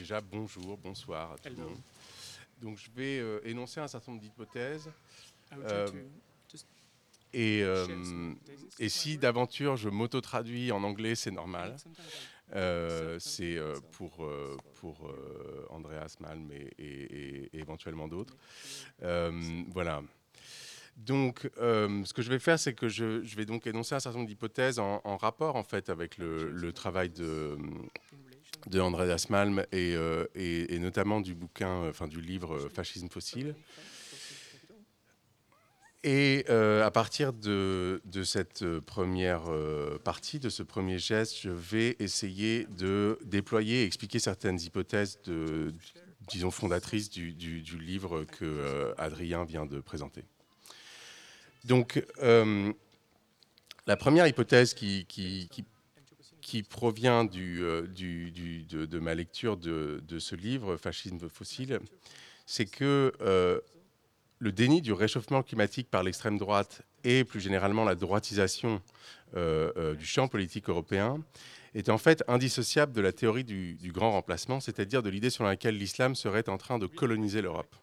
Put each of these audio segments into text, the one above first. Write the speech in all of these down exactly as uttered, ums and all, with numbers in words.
déjà, bonjour, bonsoir à tout le Hello. monde. Donc, je vais euh, énoncer un certain nombre d'hypothèses. I will try euh, to just et, share some euh, hypotheses et of my si work. d'aventure je m'auto-traduis en anglais, c'est normal. And sometimes I Euh, c'est self-translate euh, myself pour, euh, for pour you euh, Andreas Malm et, et- et- et éventuellement to d'autres. make it clear Euh, what I'm saying. voilà. Donc, euh, ce que je vais faire, c'est que je, je vais donc énoncer un certain nombre d'hypothèses en, en rapport en fait avec I will le, share le some travail hypotheses de, in relation de to the Andreas work Malm et, euh, et- et notamment du bouquin, enfin du livre euh, Fascisme fossile. arising from Fossil Capital. Et euh, à partir de, de cette première euh, partie, de ce premier geste, je vais essayer de déployer et expliquer certaines hypothèses, de, disons, fondatrices du, du- du livre que euh, Adrien vient de présenter. Donc, euh, la première hypothèse qui, qui- qui- qui provient du, euh, du- du- de, de ma lecture de, de ce livre, Fascisme fossile, c'est que euh, le déni du réchauffement climatique par l'extrême droite et plus généralement la droitisation euh, euh, du champ politique européen est en fait indissociable de la théorie du, du grand remplacement, c'est-à-dire de l'idée selon laquelle l'islam serait en train de coloniser l'Europe.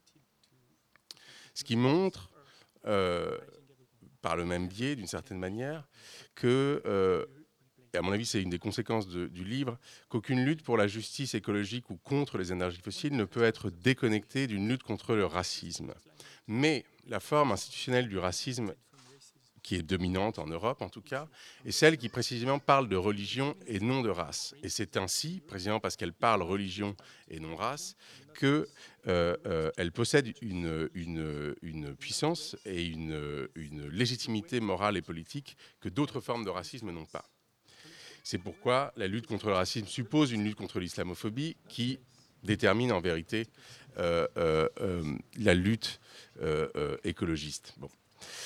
Ce qui montre, euh, par le même biais, d'une certaine manière, que, euh, et à mon avis c'est une des conséquences de, du livre, qu'aucune lutte pour la justice écologique ou contre les énergies fossiles ne peut être déconnectée d'une lutte contre le racisme. Mais la forme institutionnelle du racisme, qui est dominante en Europe en tout cas, est celle qui précisément parle de religion et non de race. Et c'est ainsi, précisément parce qu'elle parle religion et non race, qu'elle euh, euh, possède une, une, une puissance et une, une légitimité morale et politique que d'autres formes de racisme n'ont pas. C'est pourquoi la lutte contre le racisme suppose une lutte contre l'islamophobie qui détermine en vérité euh, euh, euh, la lutte euh, euh, écologiste. Bon.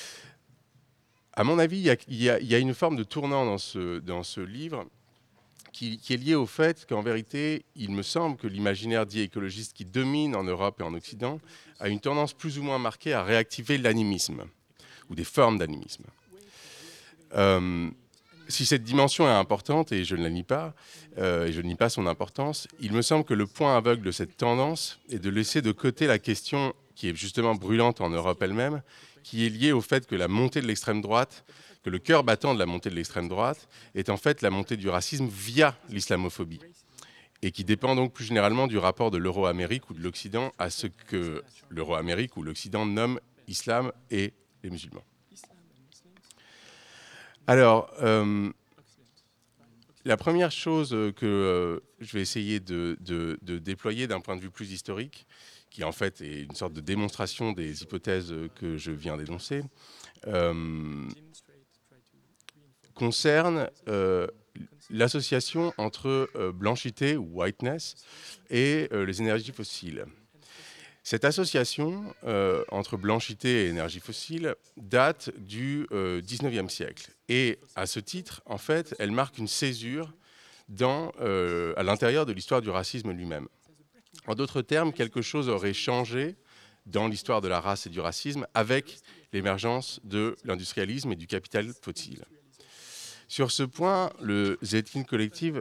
À mon avis, il y, y, y a une forme de tournant dans ce, dans ce livre qui, qui est liée au fait qu'en vérité, il me semble que l'imaginaire dit écologiste qui domine en Europe et en Occident a une tendance plus ou moins marquée à réactiver l'animisme ou des formes d'animisme. Euh, si cette dimension est importante, et je ne la nie pas, euh, et je ne nie pas son importance, il me semble que le point aveugle de cette tendance est de laisser de côté la question qui est justement brûlante en Europe elle-même, qui est liée au fait que la montée de l'extrême droite, que le cœur battant de la montée de l'extrême droite est en fait la montée du racisme via l'islamophobie, et qui dépend donc plus généralement du rapport de l'Euro-Amérique ou de l'Occident à ce que l'Euro-Amérique ou l'Occident nomme islam et les musulmans. Alors, euh, la première chose que euh, je vais essayer de, de, de déployer d'un point de vue plus historique, qui en fait est une sorte de démonstration des hypothèses que je viens d'énoncer, euh, concerne euh, l'association entre euh, blanchité ou whiteness et euh, les énergies fossiles. Cette association euh, entre blanchité et énergie fossile date du euh, dix-neuvième siècle. Et à ce titre, en fait, elle marque une césure dans, euh, à l'intérieur de l'histoire du racisme lui-même. En d'autres termes, quelque chose aurait changé dans l'histoire de la race et du racisme avec l'émergence de l'industrialisme et du capital fossile. Sur ce point, le Zetkin Collective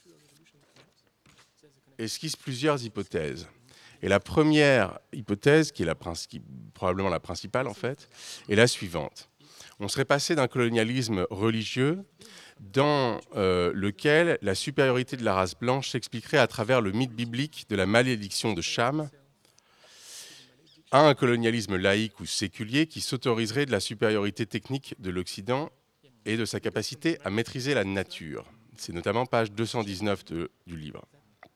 esquisse plusieurs hypothèses. Et la première hypothèse, qui est la, qui, probablement la principale en fait, est la suivante. On serait passé d'un colonialisme religieux dans euh, lequel la supériorité de la race blanche s'expliquerait à travers le mythe biblique de la malédiction de Cham, à un colonialisme laïque ou séculier qui s'autoriserait de la supériorité technique de l'Occident et de sa capacité à maîtriser la nature. C'est notamment page deux cent dix-neuf de, du livre.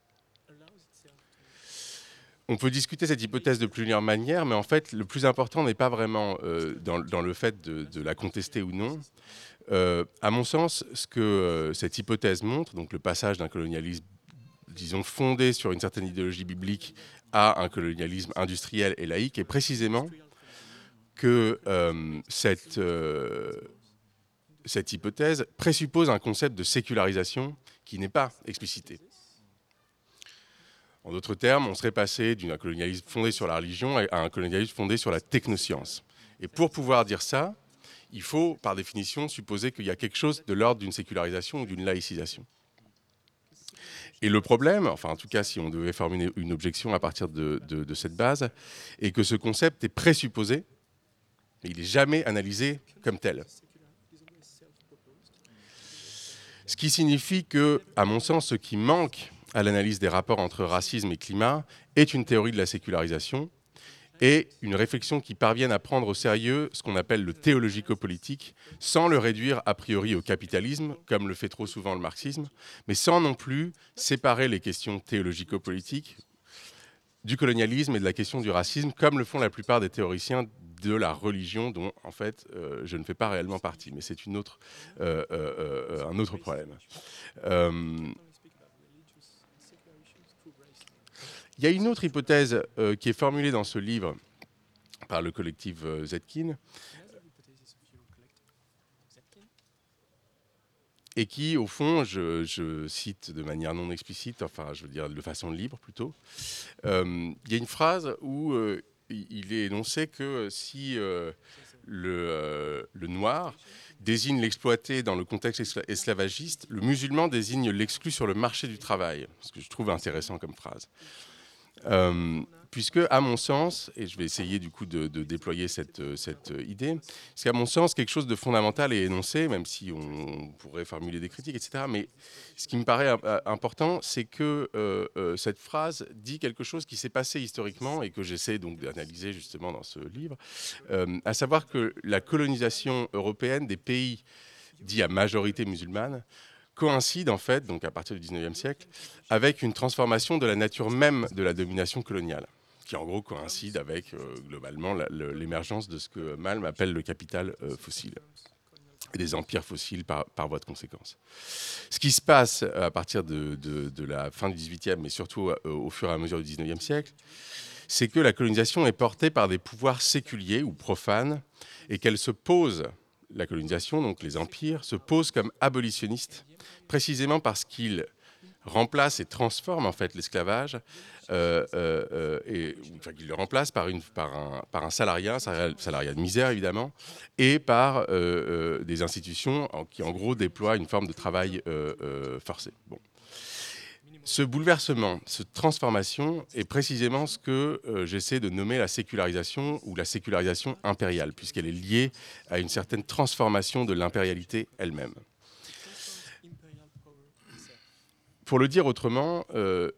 On peut discuter cette hypothèse de plusieurs manières, mais en fait, le plus important n'est pas vraiment euh, dans, dans le fait de, de la contester ou non. Euh, à mon sens, ce que euh, cette hypothèse montre, donc le passage d'un colonialisme, disons, fondé sur une certaine idéologie biblique à un colonialisme industriel et laïque, est précisément que euh, cette, euh, cette hypothèse présuppose un concept de sécularisation qui n'est pas explicité. En d'autres termes, on serait passé d'un colonialisme fondé sur la religion à un colonialisme fondé sur la technoscience. Et pour pouvoir dire ça, il faut, par définition, supposer qu'il y a quelque chose de l'ordre d'une sécularisation ou d'une laïcisation. Et le problème, enfin en tout cas si on devait formuler une objection à partir de, de, de cette base, est que ce concept est présupposé, mais il n'est jamais analysé comme tel. Ce qui signifie que, à mon sens, ce qui manque à l'analyse des rapports entre racisme et climat est une théorie de la sécularisation et une réflexion qui parvienne à prendre au sérieux ce qu'on appelle le théologico-politique, sans le réduire a priori au capitalisme, comme le fait trop souvent le marxisme, mais sans non plus séparer les questions théologico-politiques du colonialisme et de la question du racisme, comme le font la plupart des théoriciens de la religion, dont en fait euh, je ne fais pas réellement partie, mais c'est une autre, euh, euh, euh, un autre problème. Euh, Il y a une autre hypothèse euh, qui est formulée dans ce livre par le collectif euh, Zetkin, et qui, au fond, je, je cite de manière non explicite, enfin, je veux dire de façon libre plutôt, euh, il y a une phrase où euh, il est énoncé que si euh, le, euh, le noir désigne l'exploité dans le contexte escla- esclavagiste, le musulman désigne l'exclu sur le marché du travail, ce que je trouve intéressant comme phrase. Euh, puisque, à mon sens, et je vais essayer du coup de, de déployer cette, cette idée, parce qu'à mon sens, quelque chose de fondamental est énoncé, même si on pourrait formuler des critiques, et cetera. Mais ce qui me paraît important, c'est que euh, euh, cette phrase dit quelque chose qui s'est passé historiquement et que j'essaie donc d'analyser justement dans ce livre, euh, à savoir que la colonisation européenne des pays dits à majorité musulmane coïncide en fait, donc à partir du dix-neuvième siècle, avec une transformation de la nature même de la domination coloniale, qui en gros coïncide avec euh, globalement la, le, l'émergence de ce que Malm appelle le capital euh, fossile, et des empires fossiles par, par voie de conséquence. Ce qui se passe à partir de, de, de la fin du dix-huitième, mais surtout euh, au fur et à mesure du dix-neuvième siècle, c'est que la colonisation est portée par des pouvoirs séculiers ou profanes, et qu'elle se pose, la colonisation, donc les empires, se posent comme abolitionnistes, précisément parce qu'ils remplacent et transforment en fait l'esclavage, euh, euh, et, enfin, qu'ils le remplacent par, une, par, un, par un salariat, un salariat de misère évidemment, et par euh, euh, des institutions en, qui en gros déploient une forme de travail euh, euh, forcé. Bon. Ce bouleversement, cette transformation est précisément ce que euh, j'essaie de nommer la sécularisation ou la sécularisation impériale, puisqu'elle est liée à une certaine transformation de l'impérialité elle-même. Pour le dire autrement, euh,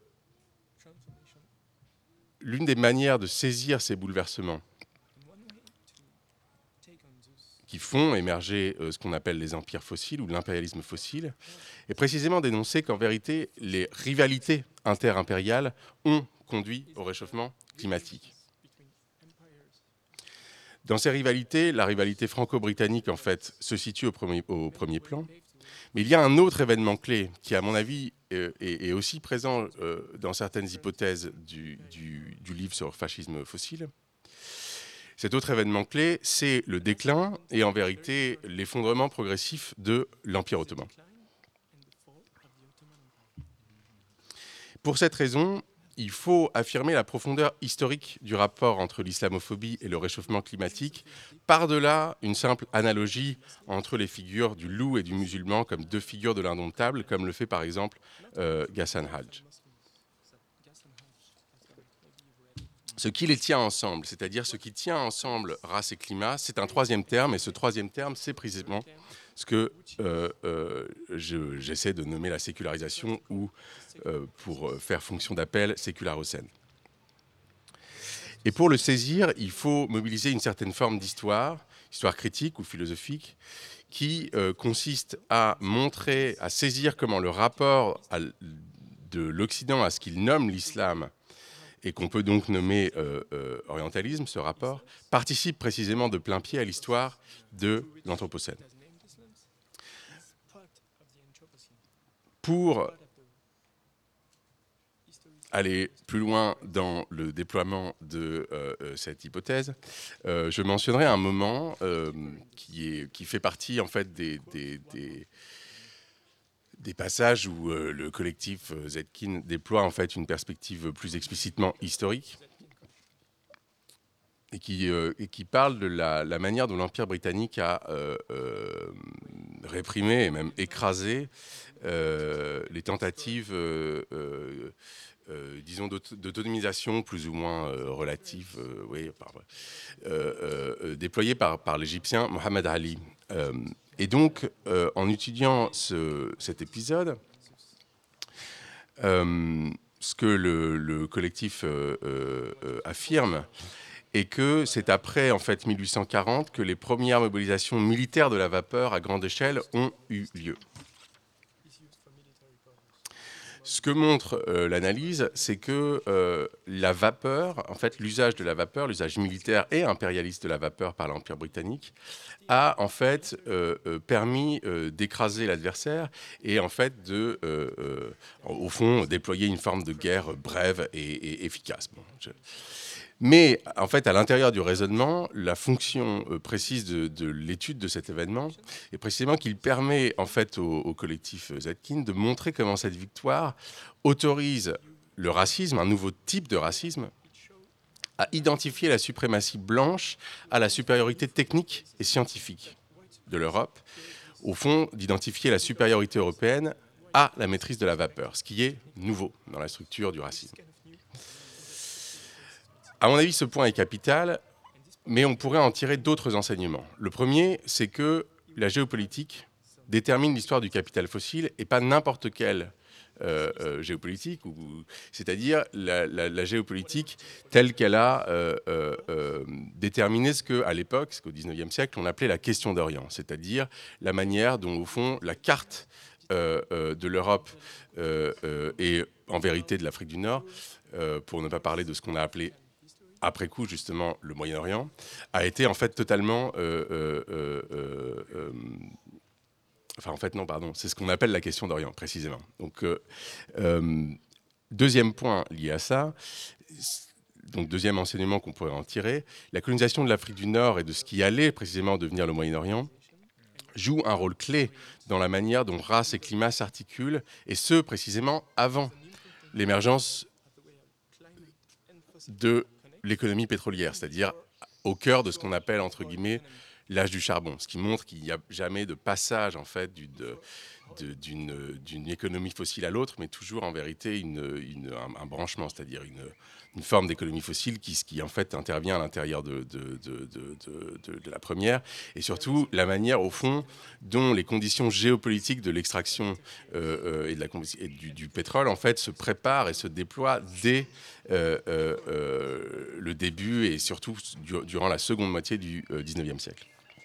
l'une des manières de saisir ces bouleversements qui font émerger euh, ce qu'on appelle les empires fossiles ou l'impérialisme fossile, est précisément d'énoncer qu'en vérité, les rivalités interimpériales ont conduit au réchauffement climatique. Dans ces rivalités, la rivalité franco-britannique, en fait, se situe au premier, au premier plan. Mais il y a un autre événement clé qui, à mon avis, est, est aussi présent euh, dans certaines hypothèses du, du, du livre sur le fascisme fossile. Cet autre événement clé, c'est le déclin et en vérité l'effondrement progressif de l'Empire ottoman. Pour cette raison, il faut affirmer la profondeur historique du rapport entre l'islamophobie et le réchauffement climatique, par-delà une simple analogie entre les figures du loup et du musulman comme deux figures de l'indomptable, comme le fait par exemple euh, Ghassan Hajj. Ce qui les tient ensemble, c'est-à-dire ce qui tient ensemble race et climat, c'est un troisième terme, et ce troisième terme, c'est précisément ce que euh, euh, je, j'essaie de nommer la sécularisation ou, euh, pour faire fonction d'appel, sécularocène. Et pour le saisir, il faut mobiliser une certaine forme d'histoire, histoire critique ou philosophique, qui euh, consiste à montrer, à saisir comment le rapport à, de l'Occident à ce qu'il nomme l'islam, et qu'on peut donc nommer euh, euh, orientalisme, ce rapport, participe précisément de plein pied à l'histoire de l'Anthropocène. Pour aller plus loin dans le déploiement de euh, cette hypothèse, euh, je mentionnerai un moment euh, qui, est, qui fait partie en fait des, des, des, des passages où euh, le collectif euh, Zetkin déploie en fait une perspective plus explicitement historique. et qui, euh, et qui parle de la, la manière dont l'Empire britannique a euh, euh, réprimé et même écrasé euh, les tentatives, euh, euh, euh, disons, d'aut- d'autonomisation plus ou moins euh, relative, euh, oui, par, euh, euh, déployées par, par l'Égyptien Mohamed Ali. Euh, et donc, euh, en étudiant ce, cet épisode, euh, ce que le, le collectif euh, euh, euh, affirme, et que c'est après en fait mille huit cent quarante que les premières mobilisations militaires de la vapeur à grande échelle ont eu lieu. Ce que montre euh, l'analyse, c'est que euh, la vapeur, en fait l'usage de la vapeur, l'usage militaire et impérialiste de la vapeur par l'Empire britannique, a en fait euh, euh, permis euh, d'écraser l'adversaire et en fait de, euh, euh, au fond, déployer une forme de guerre brève et, et efficace. Bon, je... Mais en fait, à l'intérieur du raisonnement, la fonction euh, précise de, de l'étude de cet événement est précisément qu'il permet en fait au, au collectif Zetkin de montrer comment cette victoire autorise le racisme, un nouveau type de racisme, à identifier la suprématie blanche à la supériorité technique et scientifique de l'Europe, au fond d'identifier la supériorité européenne à la maîtrise de la vapeur, ce qui est nouveau dans la structure du racisme. À mon avis, ce point est capital, mais on pourrait en tirer d'autres enseignements. Le premier, c'est que la géopolitique détermine l'histoire du capital fossile et pas n'importe quelle euh, euh, géopolitique, ou, c'est-à-dire la, la, la géopolitique telle qu'elle a euh, euh, euh, déterminé ce qu'à l'époque, ce qu'au dix-neuvième siècle, on appelait la question d'Orient, c'est-à-dire la manière dont, au fond, la carte euh, euh, de l'Europe euh, euh, et en vérité de l'Afrique du Nord, euh, pour ne pas parler de ce qu'on a appelé après coup, justement, le Moyen-Orient, a été en fait totalement... Euh, euh, euh, euh, enfin, en fait, non, pardon, c'est ce qu'on appelle la question d'Orient, précisément. Donc, euh, euh, deuxième point lié à ça, donc deuxième enseignement qu'on pourrait en tirer, la colonisation de l'Afrique du Nord et de ce qui allait précisément devenir le Moyen-Orient joue un rôle clé dans la manière dont race et climat s'articulent, et ce, précisément, avant l'émergence de l'économie pétrolière, c'est-à-dire au cœur de ce qu'on appelle, entre guillemets, l'âge du charbon, ce qui montre qu'il n'y a jamais de passage, en fait, du, de, de, d'une, d'une économie fossile à l'autre, mais toujours, en vérité, une, une, un, un branchement, c'est-à-dire une, une forme d'économie fossile qui, qui, en fait, intervient à l'intérieur de, de, de, de, de, de la première, et surtout, la manière, au fond, dont les conditions géopolitiques de l'extraction euh, et, de la, et du, du pétrole, en fait, se préparent et se déploient dès Euh, euh, euh, le début et surtout du, durant la seconde moitié du euh, dix-neuvième siècle.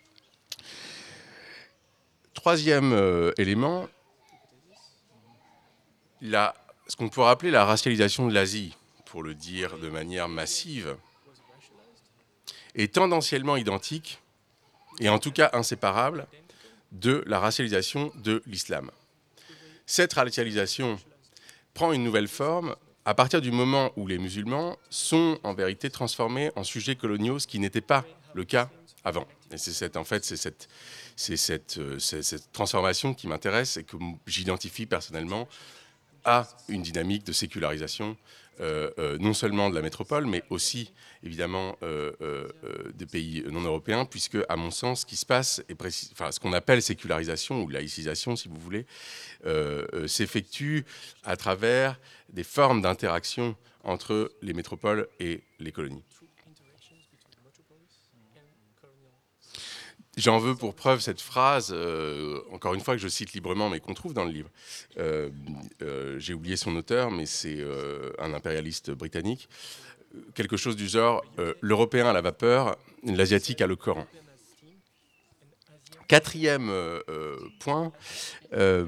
Troisième euh, élément, la, ce qu'on pourrait appeler la racialisation de l'Asie, pour le dire de manière massive, est tendanciellement identique, et en tout cas inséparable, de la racialisation de l'islam. Cette racialisation prend une nouvelle forme à partir du moment où les musulmans sont en vérité transformés en sujets coloniaux, ce qui n'était pas le cas avant. Et c'est cette, en fait, c'est cette, c'est cette, euh, c'est cette transformation qui m'intéresse et que j'identifie personnellement à une dynamique de sécularisation, euh, euh, non seulement de la métropole, mais aussi, évidemment, euh, euh, des pays non européens, puisque, à mon sens, ce qui se passe, est précis, enfin, ce qu'on appelle sécularisation ou laïcisation, si vous voulez, euh, euh, s'effectue à travers des formes d'interaction entre les métropoles et les colonies. J'en veux pour preuve cette phrase, euh, encore une fois que je cite librement, mais qu'on trouve dans le livre. Euh, euh, j'ai oublié son auteur, mais c'est euh, un impérialiste britannique. Quelque chose du genre, euh, l'Européen a la vapeur, l'Asiatique a le Coran. Quatrième euh, euh, point, euh,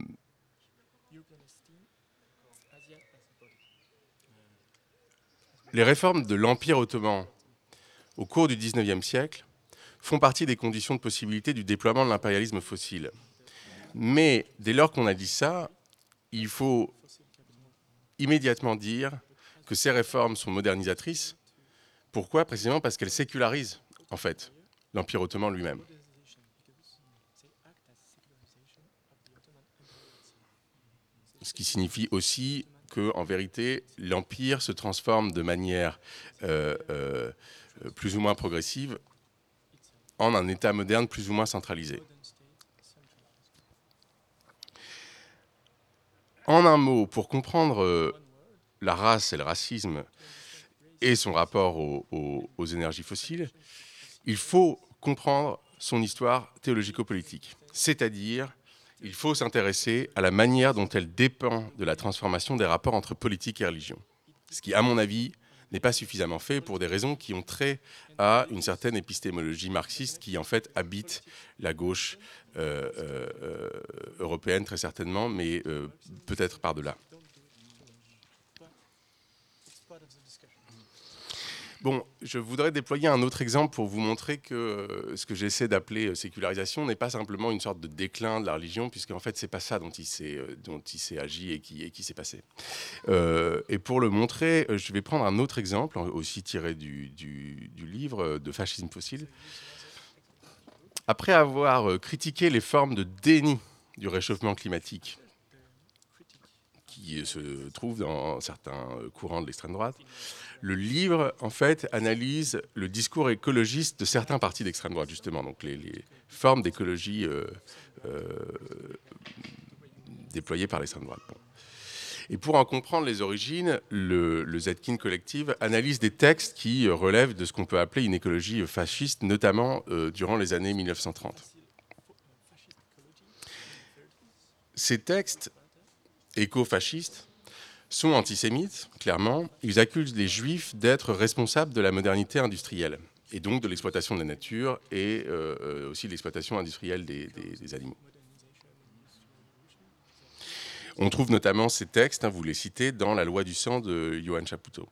les réformes de l'Empire ottoman au cours du dix-neuvième siècle font partie des conditions de possibilité du déploiement de l'impérialisme fossile. Mais dès lors qu'on a dit ça, il faut immédiatement dire que ces réformes sont modernisatrices. Pourquoi ? Précisément parce qu'elles sécularisent, en fait, l'Empire ottoman lui-même. Ce qui signifie aussi qu'en vérité, l'Empire se transforme de manière euh, euh, plus ou moins progressive en un État moderne plus ou moins centralisé. En un mot, pour comprendre euh, la race et le racisme et son rapport aux, aux, aux énergies fossiles, il faut comprendre son histoire théologico-politique. C'est-à-dire, il faut s'intéresser à la manière dont elle dépend de la transformation des rapports entre politique et religion. Ce qui, à mon avis, n'est pas suffisamment fait pour des raisons qui ont trait à une certaine épistémologie marxiste qui, en fait, habite la gauche euh, euh, européenne, très certainement, mais euh, peut-être par-delà. Bon, je voudrais déployer un autre exemple pour vous montrer que euh, ce que j'essaie d'appeler euh, sécularisation n'est pas simplement une sorte de déclin de la religion, puisqu'en fait, c'est pas ça dont il s'est, euh, dont il s'est agi et qui, et qui s'est passé. Euh, et pour le montrer, euh, je vais prendre un autre exemple, aussi tiré du, du, du livre euh, de Fascisme fossile. Après avoir euh, critiqué les formes de déni du réchauffement climatique qui se trouvent dans certains courants de l'extrême droite, le livre, en fait, analyse le discours écologiste de certains partis d'extrême droite, justement, donc les, les formes d'écologie euh, euh, déployées par l'extrême droite. Bon. Et pour en comprendre les origines, le, le Zetkin Collective analyse des textes qui relèvent de ce qu'on peut appeler une écologie fasciste, notamment euh, durant les années mille neuf cent trente. Ces textes éco-fascistes sont antisémites, clairement. Ils accusent les juifs d'être responsables de la modernité industrielle, et donc de l'exploitation de la nature, et euh, aussi de l'exploitation industrielle des, des, des animaux. On trouve notamment ces textes, hein, vous les citez, dans La loi du sang de Johann Chapoutot.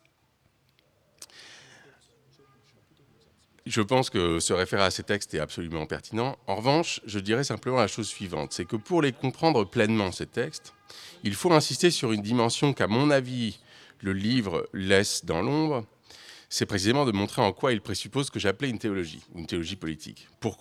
Je pense que se référer à ces textes est absolument pertinent. En revanche, je dirais simplement la chose suivante, c'est que pour les comprendre pleinement, ces textes, il faut insister sur une dimension qu'à mon avis, le livre laisse dans l'ombre, c'est précisément de montrer en quoi il présuppose ce que j'appelais une théologie, une théologie politique. Pourquoi ?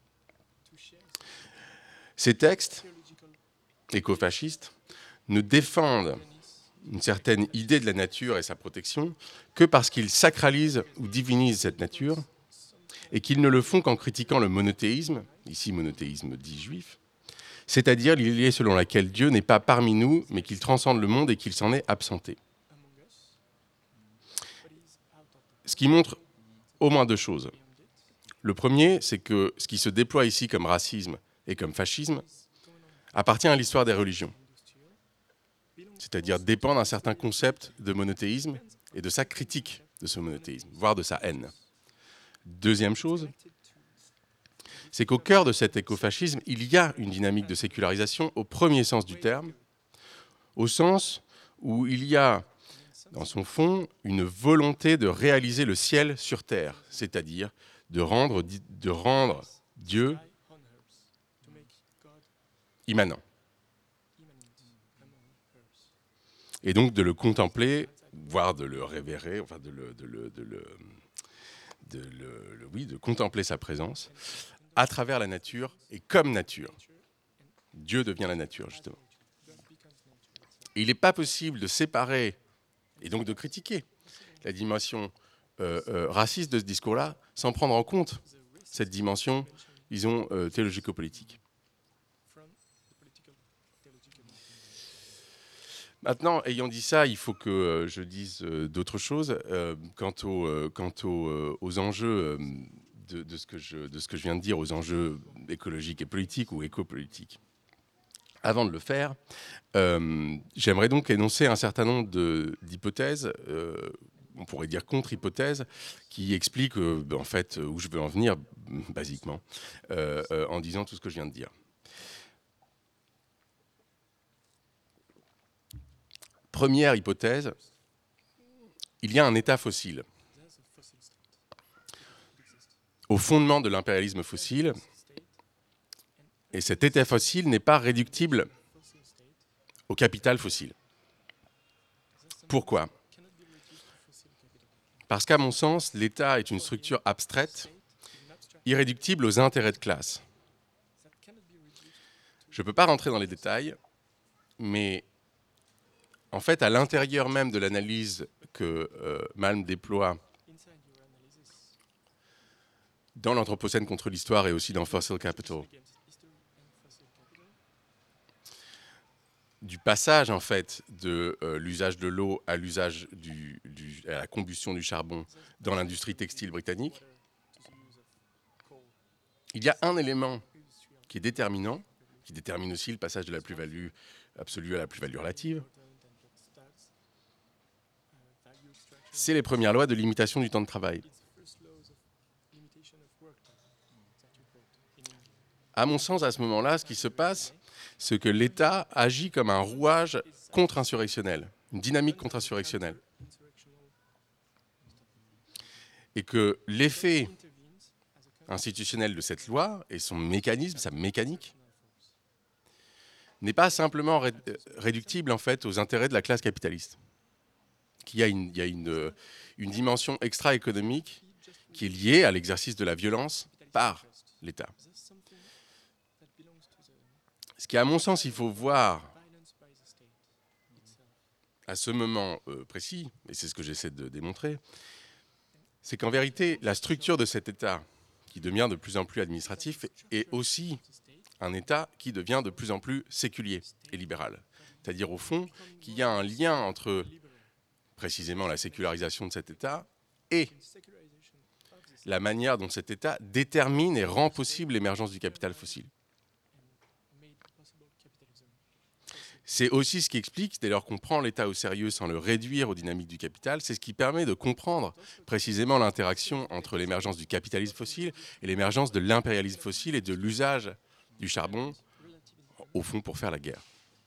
Ces textes écofascistes ne défendent une certaine idée de la nature et sa protection que parce qu'ils sacralisent ou divinisent cette nature, et qu'ils ne le font qu'en critiquant le monothéisme, ici monothéisme dit juif, c'est-à-dire l'idée selon laquelle Dieu n'est pas parmi nous, mais qu'il transcende le monde et qu'il s'en est absenté. Ce qui montre au moins deux choses. Le premier, c'est que ce qui se déploie ici comme racisme et comme fascisme appartient à l'histoire des religions, c'est-à-dire dépend d'un certain concept de monothéisme et de sa critique de ce monothéisme, voire de sa haine. Deuxième chose, c'est qu'au cœur de cet écofascisme, il y a une dynamique de sécularisation au premier sens du terme, au sens où il y a, dans son fond, une volonté de réaliser le ciel sur terre, c'est-à-dire de rendre, de rendre Dieu immanent. Et donc de le contempler, voire de le révérer, enfin de le... De le, de le De, le, le, oui, de contempler sa présence à travers la nature et comme nature. Dieu devient la nature, justement. Et il n'est pas possible de séparer et donc de critiquer la dimension euh, euh, raciste de ce discours-là sans prendre en compte cette dimension, disons, euh, théologico-politique. Maintenant, ayant dit ça, il faut que euh, je dise euh, d'autres choses euh, quant, au, euh, quant au, euh, aux enjeux euh, de, de, ce que je, de ce que je viens de dire, aux enjeux écologiques et politiques ou éco-politiques. Avant de le faire, euh, j'aimerais donc énoncer un certain nombre de, d'hypothèses, euh, on pourrait dire contre-hypothèses, qui expliquent euh, en fait où je veux en venir, basiquement, euh, euh, en disant tout ce que je viens de dire. Première hypothèse, il y a un État fossile. Au fondement de l'impérialisme fossile, et cet État fossile n'est pas réductible au capital fossile. Pourquoi ? Parce qu'à mon sens, l'État est une structure abstraite, irréductible aux intérêts de classe. Je ne peux pas rentrer dans les détails, mais en fait, à l'intérieur même de l'analyse que euh, Malm déploie dans l'Anthropocène contre l'histoire et aussi dans Fossil Capital, du passage en fait de euh, l'usage de l'eau à l'usage du, du, à la combustion du charbon dans l'industrie textile britannique, il y a un élément qui est déterminant, qui détermine aussi le passage de la plus-value absolue à la plus-value relative, c'est les premières lois de limitation du temps de travail. À mon sens, à ce moment-là, ce qui se passe, c'est que l'État agit comme un rouage contre-insurrectionnel, une dynamique contre-insurrectionnelle. Et que l'effet institutionnel de cette loi et son mécanisme, sa mécanique, n'est pas simplement ré réductible en fait aux intérêts de la classe capitaliste. Qu'il y a une, il y a une, une dimension extra-économique qui est liée à l'exercice de la violence par l'État. Ce qui, à mon sens, il faut voir à ce moment euh, précis, et c'est ce que j'essaie de démontrer, c'est qu'en vérité, la structure de cet État, qui devient de plus en plus administratif, est aussi un État qui devient de plus en plus séculier et libéral. C'est-à-dire, au fond, qu'il y a un lien entre, précisément, la sécularisation de cet État et la manière dont cet État détermine et rend possible l'émergence du capital fossile. C'est aussi ce qui explique, dès lors qu'on prend l'État au sérieux sans le réduire aux dynamiques du capital, c'est ce qui permet de comprendre précisément l'interaction entre l'émergence du capitalisme fossile et l'émergence de l'impérialisme fossile et de l'usage du charbon, au fond, pour faire la guerre.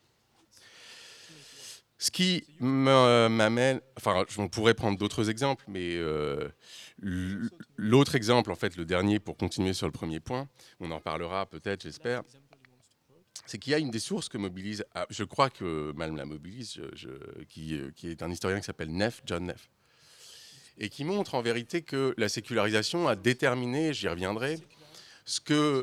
Ce qui m'amène, enfin, on pourrait prendre d'autres exemples, mais euh, l'autre exemple, en fait, le dernier, pour continuer sur le premier point, on en parlera peut-être, j'espère, c'est qu'il y a une des sources que mobilise, je crois que Malm la mobilise, je, je, qui, qui est un historien qui s'appelle Neff, John Neff, et qui montre en vérité que la sécularisation a déterminé, j'y reviendrai, ce que,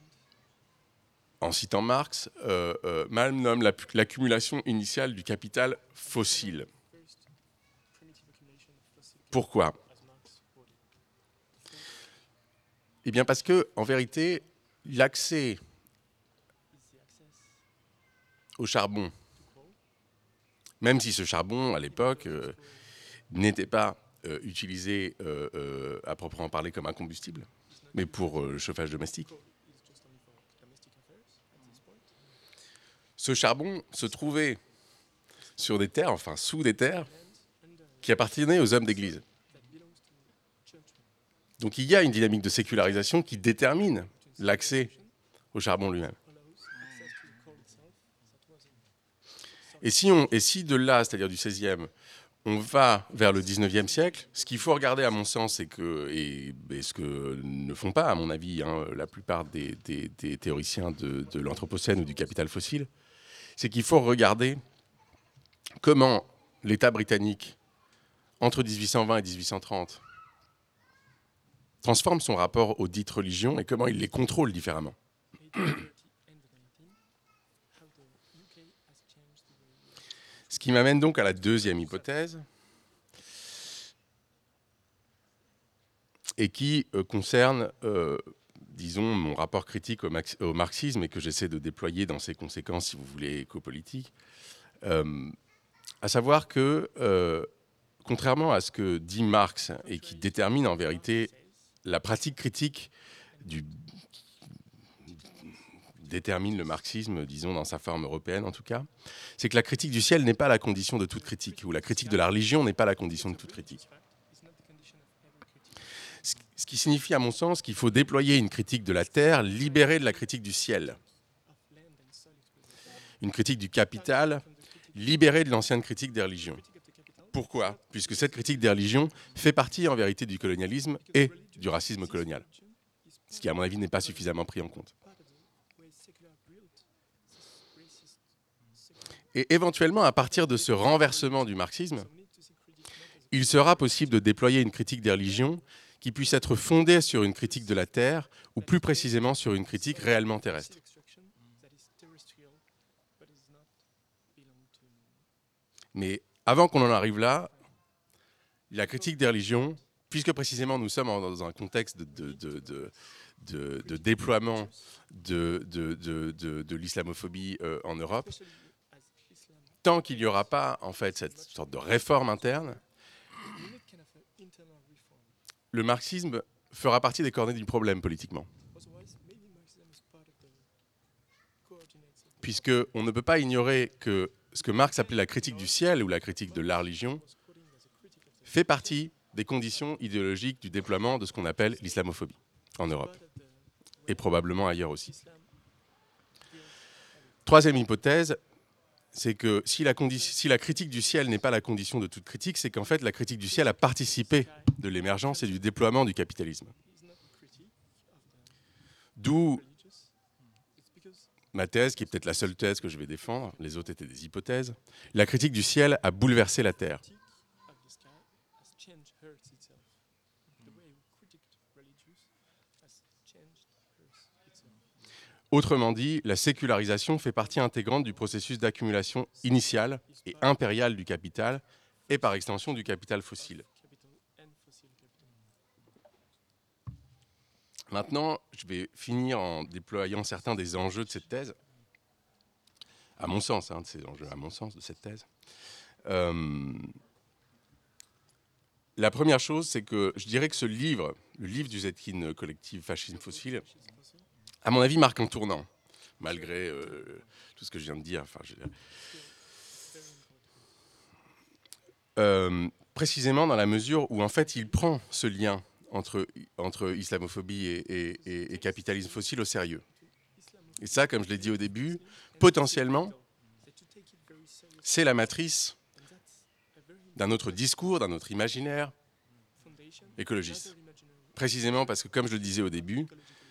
en citant Marx, euh, euh, Malm nomme l'accumulation initiale du capital fossile. Pourquoi ? Eh bien parce que, en vérité, l'accès au charbon, même si ce charbon, à l'époque, euh, n'était pas euh, utilisé euh, euh, à proprement parler comme un combustible, mais pour euh, le chauffage domestique. Ce charbon se trouvait sur des terres, enfin sous des terres, qui appartenaient aux hommes d'église. Donc il y a une dynamique de sécularisation qui détermine l'accès au charbon lui-même. Et si, on, et si de là, c'est-à-dire du seizième, on va vers le dix-neuvième siècle, ce qu'il faut regarder à mon sens, c'est que, et, et ce que ne font pas à mon avis hein, la plupart des, des, des théoriciens de, de l'Anthropocène ou du capital fossile, c'est qu'il faut regarder comment l'État britannique, entre dix-huit cent vingt et dix-huit cent trente, transforme son rapport aux dites religions et comment il les contrôle différemment. Ce qui m'amène donc à la deuxième hypothèse, et qui euh, concerne, euh, disons, mon rapport critique au, au marxisme et que j'essaie de déployer dans ses conséquences, si vous voulez, éco-politiques, euh, à savoir que, euh, contrairement à ce que dit Marx et qui détermine en vérité la pratique critique du détermine le marxisme, disons, dans sa forme européenne en tout cas, c'est que la critique du ciel n'est pas la condition de toute critique, ou la critique de la religion n'est pas la condition de toute critique. Ce qui signifie, à mon sens, qu'il faut déployer une critique de la terre libérée de la critique du ciel. Une critique du capital libérée de l'ancienne critique des religions. Pourquoi ? Puisque cette critique des religions fait partie, en vérité, du colonialisme et du racisme colonial. Ce qui, à mon avis, n'est pas suffisamment pris en compte. Et éventuellement, à partir de ce renversement du marxisme, il sera possible de déployer une critique des religions qui puisse être fondée sur une critique de la terre, ou plus précisément sur une critique réellement terrestre. Mais avant qu'on en arrive là, la critique des religions, puisque précisément nous sommes dans un contexte de, de, de, de, de, de déploiement de, de, de, de, de l'islamophobie euh, en Europe, especially as Islam, tant qu'il n'y aura pas en fait cette sorte de réforme interne, we need kind of an internal reform. le marxisme fera partie des coordonnées du problème politiquement. Otherwise, maybe Marxism is part of the coordinates of the Puisqu'on ne peut pas ignorer que ce que Marx appelait la critique du ciel ou la critique de la religion was quoting as a critic of the fait partie des conditions idéologiques du déploiement de ce qu'on appelle l'islamophobie en Europe, part of the et probablement ailleurs aussi. Islam. Troisième hypothèse, c'est que si la, condi- si la critique du ciel n'est pas la condition de toute critique, c'est qu'en fait la critique du ciel a participé de l'émergence et du déploiement du capitalisme. Is not a critique of the D'où religious. It's because ma thèse, qui est peut-être la seule thèse que je vais défendre, les autres étaient des hypothèses. La critique du ciel a bouleversé la Terre. critique of the sky has changed Earth itself. The way we critique religious has changed Earth itself. Autrement dit, la sécularisation fait partie intégrante du processus d'accumulation initiale et impériale du capital et par extension du capital fossile. Capital and fossil capital. Maintenant, je vais finir en déployant certains des enjeux de cette thèse, à mon sens, hein, de ces enjeux, à mon sens, de cette thèse. Euh, la première chose, c'est que je dirais que ce livre, le livre du Zetkin collectif Fascisme fossile, à mon avis, marque un tournant, malgré euh, tout ce que je viens de dire. Enfin, je veux dire. Euh, précisément dans la mesure où, en fait, il prend ce lien entre, entre islamophobie et, et, et, et capitalisme fossile au sérieux. Et ça, comme je l'ai dit au début, potentiellement, c'est la matrice d'un autre discours, d'un autre imaginaire écologiste. Précisément parce que, comme je le disais au début,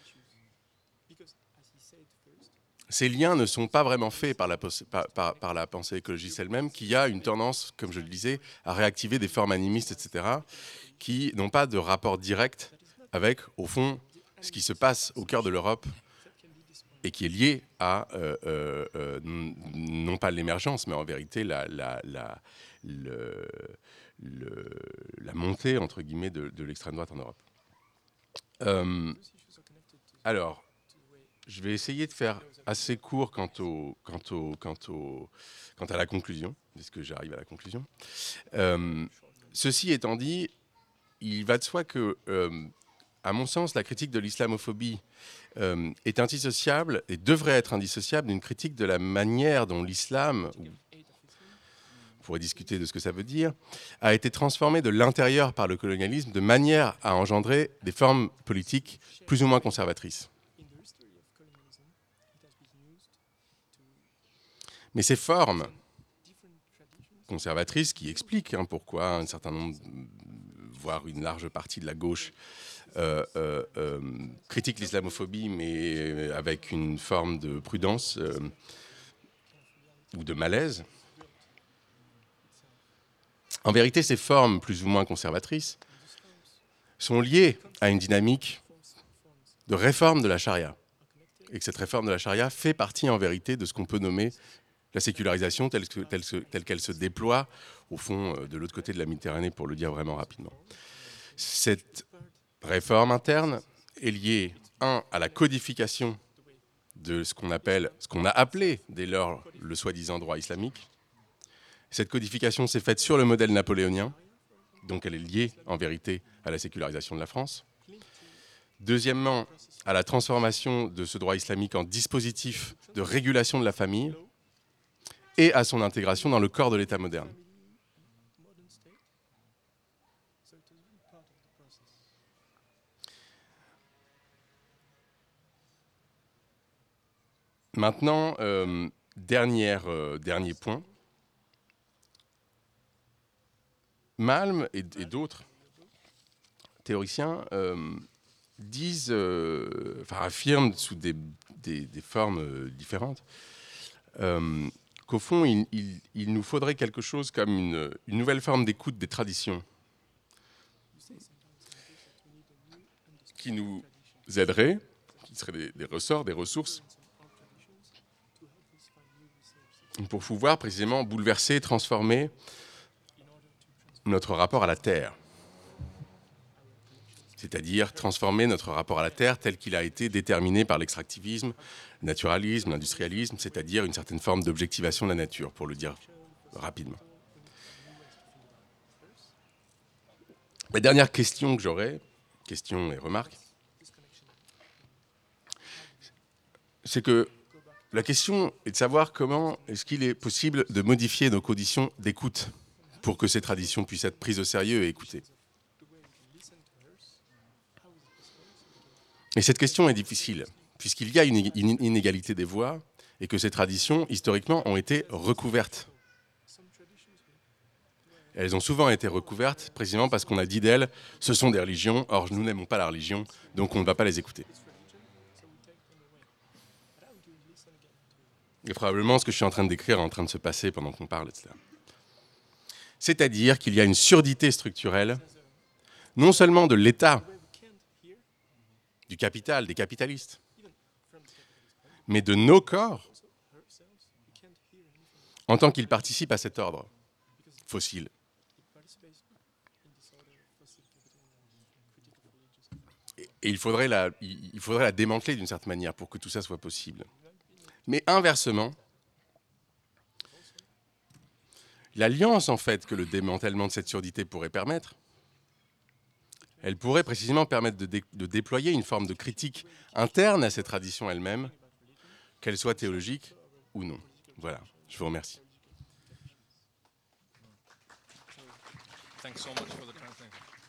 ces liens ne sont pas vraiment faits par la, par, par, par la pensée écologiste elle-même, qui a une tendance, comme je le disais, à réactiver des formes animistes, et cetera, qui n'ont pas de rapport direct avec, au fond, ce qui se passe au cœur de l'Europe et qui est lié à, euh, euh, euh, non pas l'émergence, mais en vérité la, la, la, le, le, la montée, entre guillemets, de, de l'extrême droite en Europe. Euh, alors, je vais essayer de faire assez court quant, au, quant, au, quant, au, quant à la conclusion, puisque j'arrive à la conclusion. Euh, ceci étant dit, il va de soi que, euh, à mon sens, la critique de l'islamophobie euh, est indissociable et devrait être indissociable d'une critique de la manière dont l'islam, on pourrait discuter de ce que ça veut dire, a été transformé de l'intérieur par le colonialisme de manière à engendrer des formes politiques plus ou moins conservatrices. Mais ces formes conservatrices qui expliquent hein, pourquoi un certain nombre, voire une large partie de la gauche, euh, euh, euh, critique l'islamophobie, mais avec une forme de prudence euh, ou de malaise. En vérité, ces formes plus ou moins conservatrices sont liées à une dynamique de réforme de la charia. Et que cette réforme de la charia fait partie en vérité de ce qu'on peut nommer la sécularisation telle, que, telle, telle qu'elle se déploie au fond de l'autre côté de la Méditerranée, pour le dire vraiment rapidement. Cette réforme interne est liée, un, à la codification de ce qu'on appelle, ce qu'on a appelé dès lors le soi-disant droit islamique. Cette codification s'est faite sur le modèle napoléonien, donc elle est liée en vérité à la sécularisation de la France. Deuxièmement, à la transformation de ce droit islamique en dispositif de régulation de la famille et à son intégration dans le corps de l'État moderne. Maintenant, euh, dernière, euh, dernier point. Malm et, et d'autres théoriciens euh, disent, euh, enfin affirment sous des, des, des formes euh, différentes, euh, qu'au fond, il, il, il nous faudrait quelque chose comme une, une nouvelle forme d'écoute des traditions qui nous aiderait, qui seraient des, des ressorts, des ressources, pour pouvoir précisément bouleverser, transformer notre rapport à la Terre. C'est-à-dire transformer notre rapport à la Terre tel qu'il a été déterminé par l'extractivisme, le naturalisme, l'industrialisme, c'est-à-dire une certaine forme d'objectivation de la nature, pour le dire rapidement. La dernière question que j'aurais, question et remarque, c'est que la question est de savoir comment est-ce qu'il est possible de modifier nos conditions d'écoute pour que ces traditions puissent être prises au sérieux et écoutées. Et cette question est difficile, puisqu'il y a une inégalité des voix et que ces traditions, historiquement, ont été recouvertes. Elles ont souvent été recouvertes précisément parce qu'on a dit d'elles, ce sont des religions, or nous n'aimons pas la religion, donc on ne va pas les écouter. Et probablement ce que je suis en train de décrire est en train de se passer pendant qu'on parle, et cetera. C'est-à-dire qu'il y a une surdité structurelle, non seulement de l'État, du capital, des capitalistes, mais de nos corps, en tant qu'ils participent à cet ordre fossile. Et il faudrait la, il faudrait la démanteler d'une certaine manière pour que tout ça soit possible. Mais inversement, l'alliance en fait que le démantèlement de cette surdité pourrait permettre, elle pourrait précisément permettre de, dé, de déployer une forme de critique interne à ces traditions elles-mêmes, qu'elles soient théologiques ou non. Voilà, je vous remercie. Thanks so much for the translation.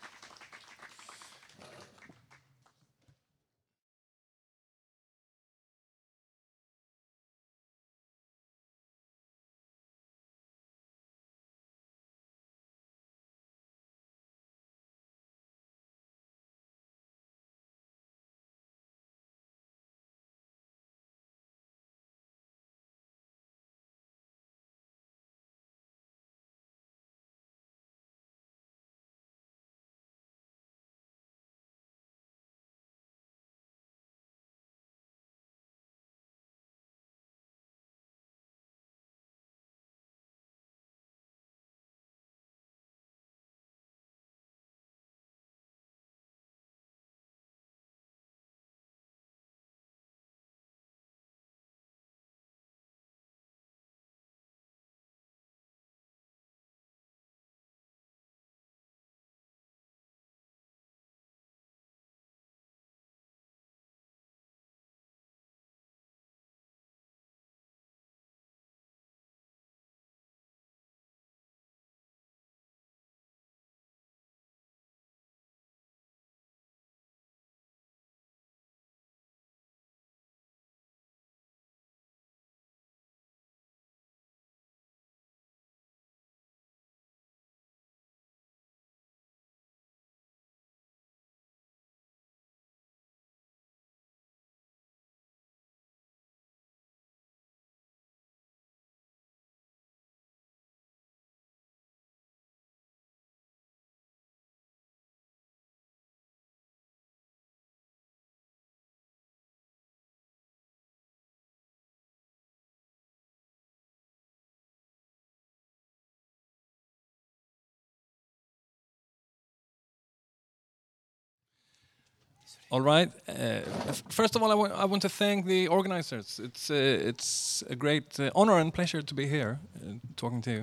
All right. Uh, first of all, I, w I want to thank the organizers. It's uh, it's a great uh, honor and pleasure to be here uh, talking to you.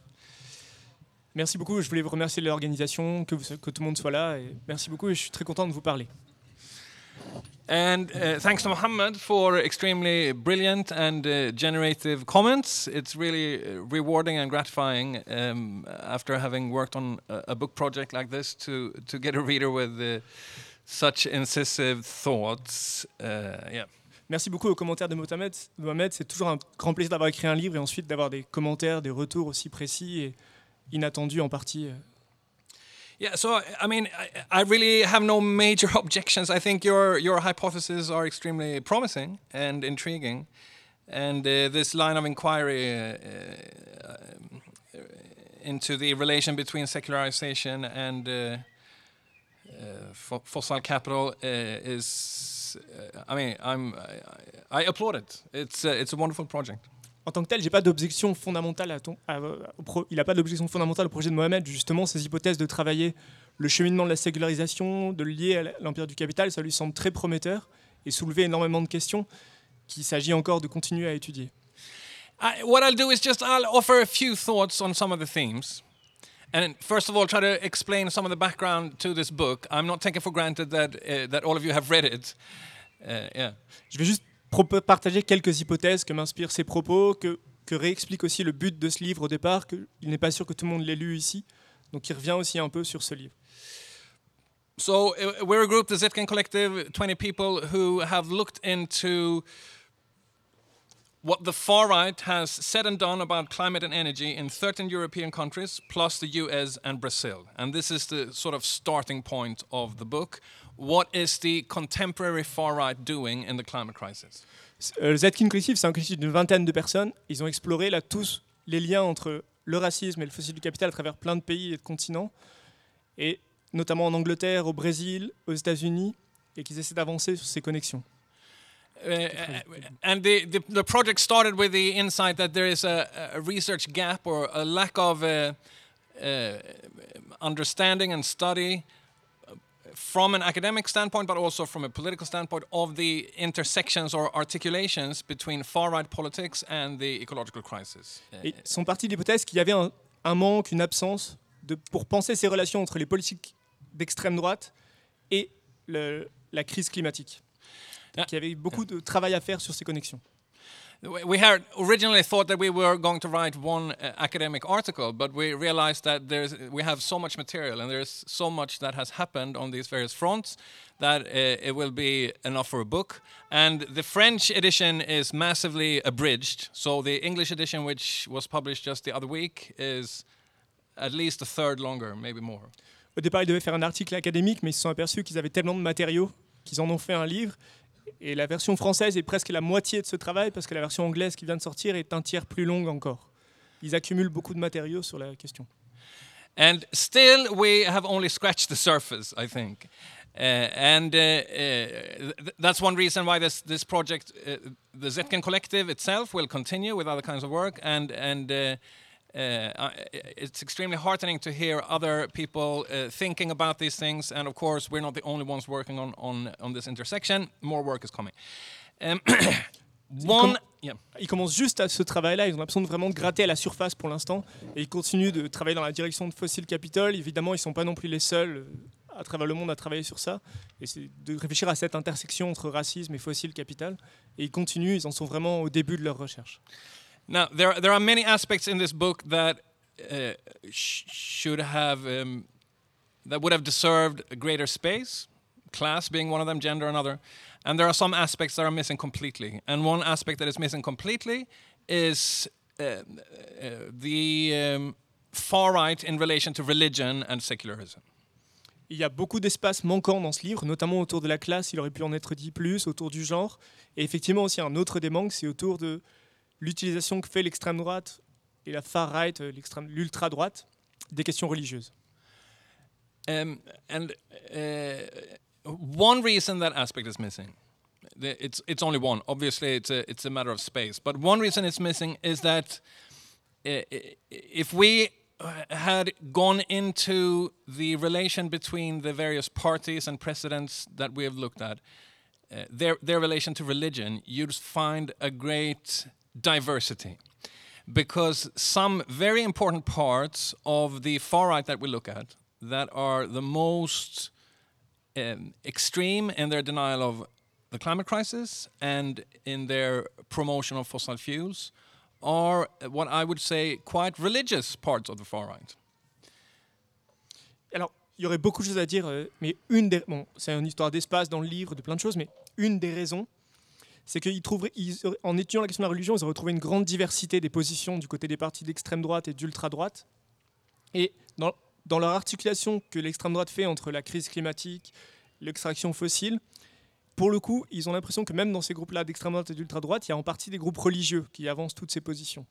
Merci beaucoup. Je voulais vous remercier de l'organisation, que, vous, que tout le monde soit là. Et merci beaucoup et je suis très content de vous parler. And uh, thanks to Mohammed for extremely brilliant and uh, generative comments. It's really rewarding and gratifying um, after having worked on a, a book project like this to to get a reader with uh, such incisive thoughts. Uh, yeah. Merci beaucoup aux commentaires de Mohamed. Mohamed, c'est toujours un grand plaisir d'avoir écrit un livre et ensuite d'avoir des commentaires, des retours aussi précis et inattendus en partie. Yeah, so I mean, I, I really have no major objections. I think your your hypotheses are extremely promising and intriguing, and uh, this line of inquiry uh, uh, into the relation between secularization and uh, uh, fo fossil capital uh, is, uh, I mean, I'm I, I applaud it. It's uh, it's a wonderful project. en tant que tel, j'ai pas d'objection fondamentale à ton, à, au pro, il n'a pas d'objection fondamentale au projet de Mohamed. Justement, ces hypothèses de travailler le cheminement de la sécularisation, de le lier à l'empire du capital, ça lui semble très prometteur et soulever énormément de questions qu'il s'agit encore de continuer à étudier. I, what I'll do is just I'll offer a few thoughts on some of the themes. And first of all, try to explain some of the background to this book. I'm not taking for granted that uh, that all of you have read it. Uh, yeah. Je vais juste pro- partager quelques hypothèses que m'inspirent ces propos, que, que réexplique aussi le but de ce livre au départ, qu'il n'est pas sûr que tout le monde l'ait lu ici. Donc il revient aussi un peu sur ce livre. So uh, we're a group, the Zetkin Collective, twenty people who have looked into what the far right has said and done about climate and energy in thirteen European countries, plus the U S and Brazil. And this is the sort of starting point of the book. What is the contemporary far right doing in the climate crisis? Euh, Le Zetkin Collective, c'est un collectif d'une vingtaine de personnes. Ils ont exploré là tous les liens entre le racisme et le fossile du capital à travers plein de pays et de continents, et notamment en Angleterre, au Brésil, aux États-Unis, et qu'ils essaient d'avancer sur ces connexions. Uh, and the, the, the project started with the insight that there is a, a research gap or a lack of uh, uh, understanding and study from an academic standpoint, but also from a political standpoint, of the intersections or articulations between far-right politics and the ecological crisis. Et ils sont partis de l'hypothèse qu'il y avait un, un manque, une absence de, pour penser ces relations entre les politiques d'extrême droite et le, la crise climatique. Yeah. Qu'il y avait beaucoup de travail à faire sur ces connexions. We had originally thought that we were going to write one uh, academic article, but we realized that there's we have so much material and there's so much that has happened on these various fronts that uh, it will be enough for a book. And the French edition is massively abridged, so the English edition, which was published just the other week, is at least a third longer, maybe more. Au départ, ils devaient faire un article académique, mais ils se sont aperçus qu'ils avaient tellement de matériaux qu'ils en ont fait un livre. Et la version française est presque la moitié de ce travail, parce que la version anglaise qui vient de sortir est un tiers plus longue encore. Ils accumulent beaucoup de matériaux sur la question. And still, we have only scratched the surface, I think. Uh, and uh, uh, th- that's one reason why this this project, uh, the Zetkin Collective itself, will continue with other kinds of work. And and uh, uh, it's extremely heartening to hear other people uh, thinking about these things. And of course, we're not the only ones working on on, on this intersection. More work is coming. Um, one. Yeah. Ils commencent juste à ce travail-là, ils ont l'impression de vraiment de gratter à la surface pour l'instant, et ils continuent de travailler dans la direction de Fossil Capital. Évidemment, ils ne sont pas non plus les seuls à travers le monde à travailler sur ça, et c'est de réfléchir à cette intersection entre racisme et Fossil Capital, et ils continuent, ils en sont vraiment au début de leur recherche. Now, there, there are many aspects in this book that uh, sh- should have, um, that would have deserved a greater space, class being one of them, gender another. And there are some aspects that are missing completely. And one aspect that is missing completely is uh, uh, the um, far right in relation to religion and secularism. Il y a beaucoup d'espaces manquants dans ce livre, notamment autour de la classe, il aurait pu en être dit plus, autour du genre. Et effectivement aussi un autre des manques, c'est autour de l'utilisation que fait l'extrême droite et la far right, l'extrême, l'ultra droite, des questions religieuses. Um, and uh, one reason that aspect is missing, it's it's only one. Obviously, it's a it's a matter of space. But one reason it's missing is that uh, if we had gone into the relation between the various parties and presidents that we have looked at, uh, their their relation to religion, you'd find a great diversity. Because some very important parts of the far right that we look at, that are the most um, extreme in their denial of the climate crisis and in their promotion of fossil fuels, are what I would say quite religious parts of the far right. Alors, il y aurait beaucoup de choses à dire, euh, mais une des... Bon, c'est une histoire d'espace dans le livre, de plein de choses, mais une des raisons, c'est qu'en étudiant la question de la religion, ils ont retrouvé une grande diversité des positions du côté des partis d'extrême droite et d'ultra-droite. Et dans, dans leur articulation que l'extrême droite fait entre la crise climatique, l'extraction fossile, pour le coup, ils ont l'impression que même dans ces groupes-là d'extrême droite et d'ultra-droite, il y a en partie des groupes religieux qui avancent toutes ces positions.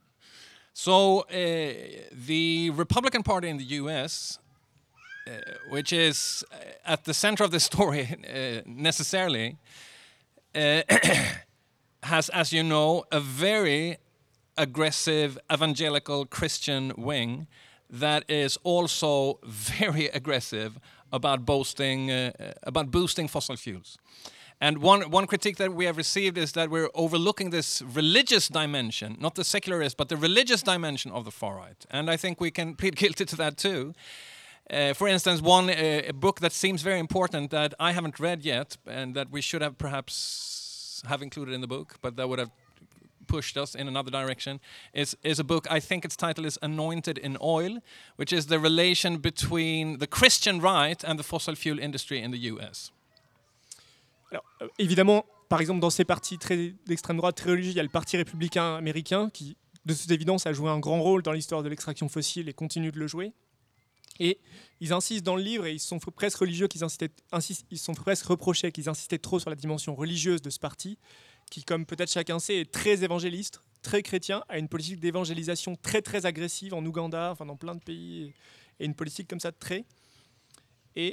So, uh, the Republican Party in the U S, uh, which is at the center of the story uh, necessarily, Uh, has, as you know, a very aggressive evangelical Christian wing that is also very aggressive about boasting uh, about boosting fossil fuels. And one, one critique that we have received is that we're overlooking this religious dimension, not the secularist, but the religious dimension of the far right. And I think we can plead guilty to that too. Uh, for instance, one uh, a book that seems very important that I haven't read yet, and that we should have perhaps have included in the book, but that would have pushed us in another direction, is, is a book, I think its title is Anointed in Oil, which is the relation between the Christian right and the fossil fuel industry in the U S. Alors, euh, évidemment, par exemple, dans ces partis très d'extrême droite, très religieux, il y a le Parti républicain américain qui, de toute évidence, a joué un grand rôle dans l'histoire de l'extraction fossile et continue de le jouer. Et ils insistent dans le livre, et ils sont presque religieux, qu'ils insistaient, insistent, ils sont presque reprochés qu'ils insistaient trop sur la dimension religieuse de ce parti, qui, comme peut-être chacun sait, est très évangéliste, très chrétien, a une politique d'évangélisation très très agressive en Ouganda, enfin dans plein de pays, et une politique comme ça de trait. Et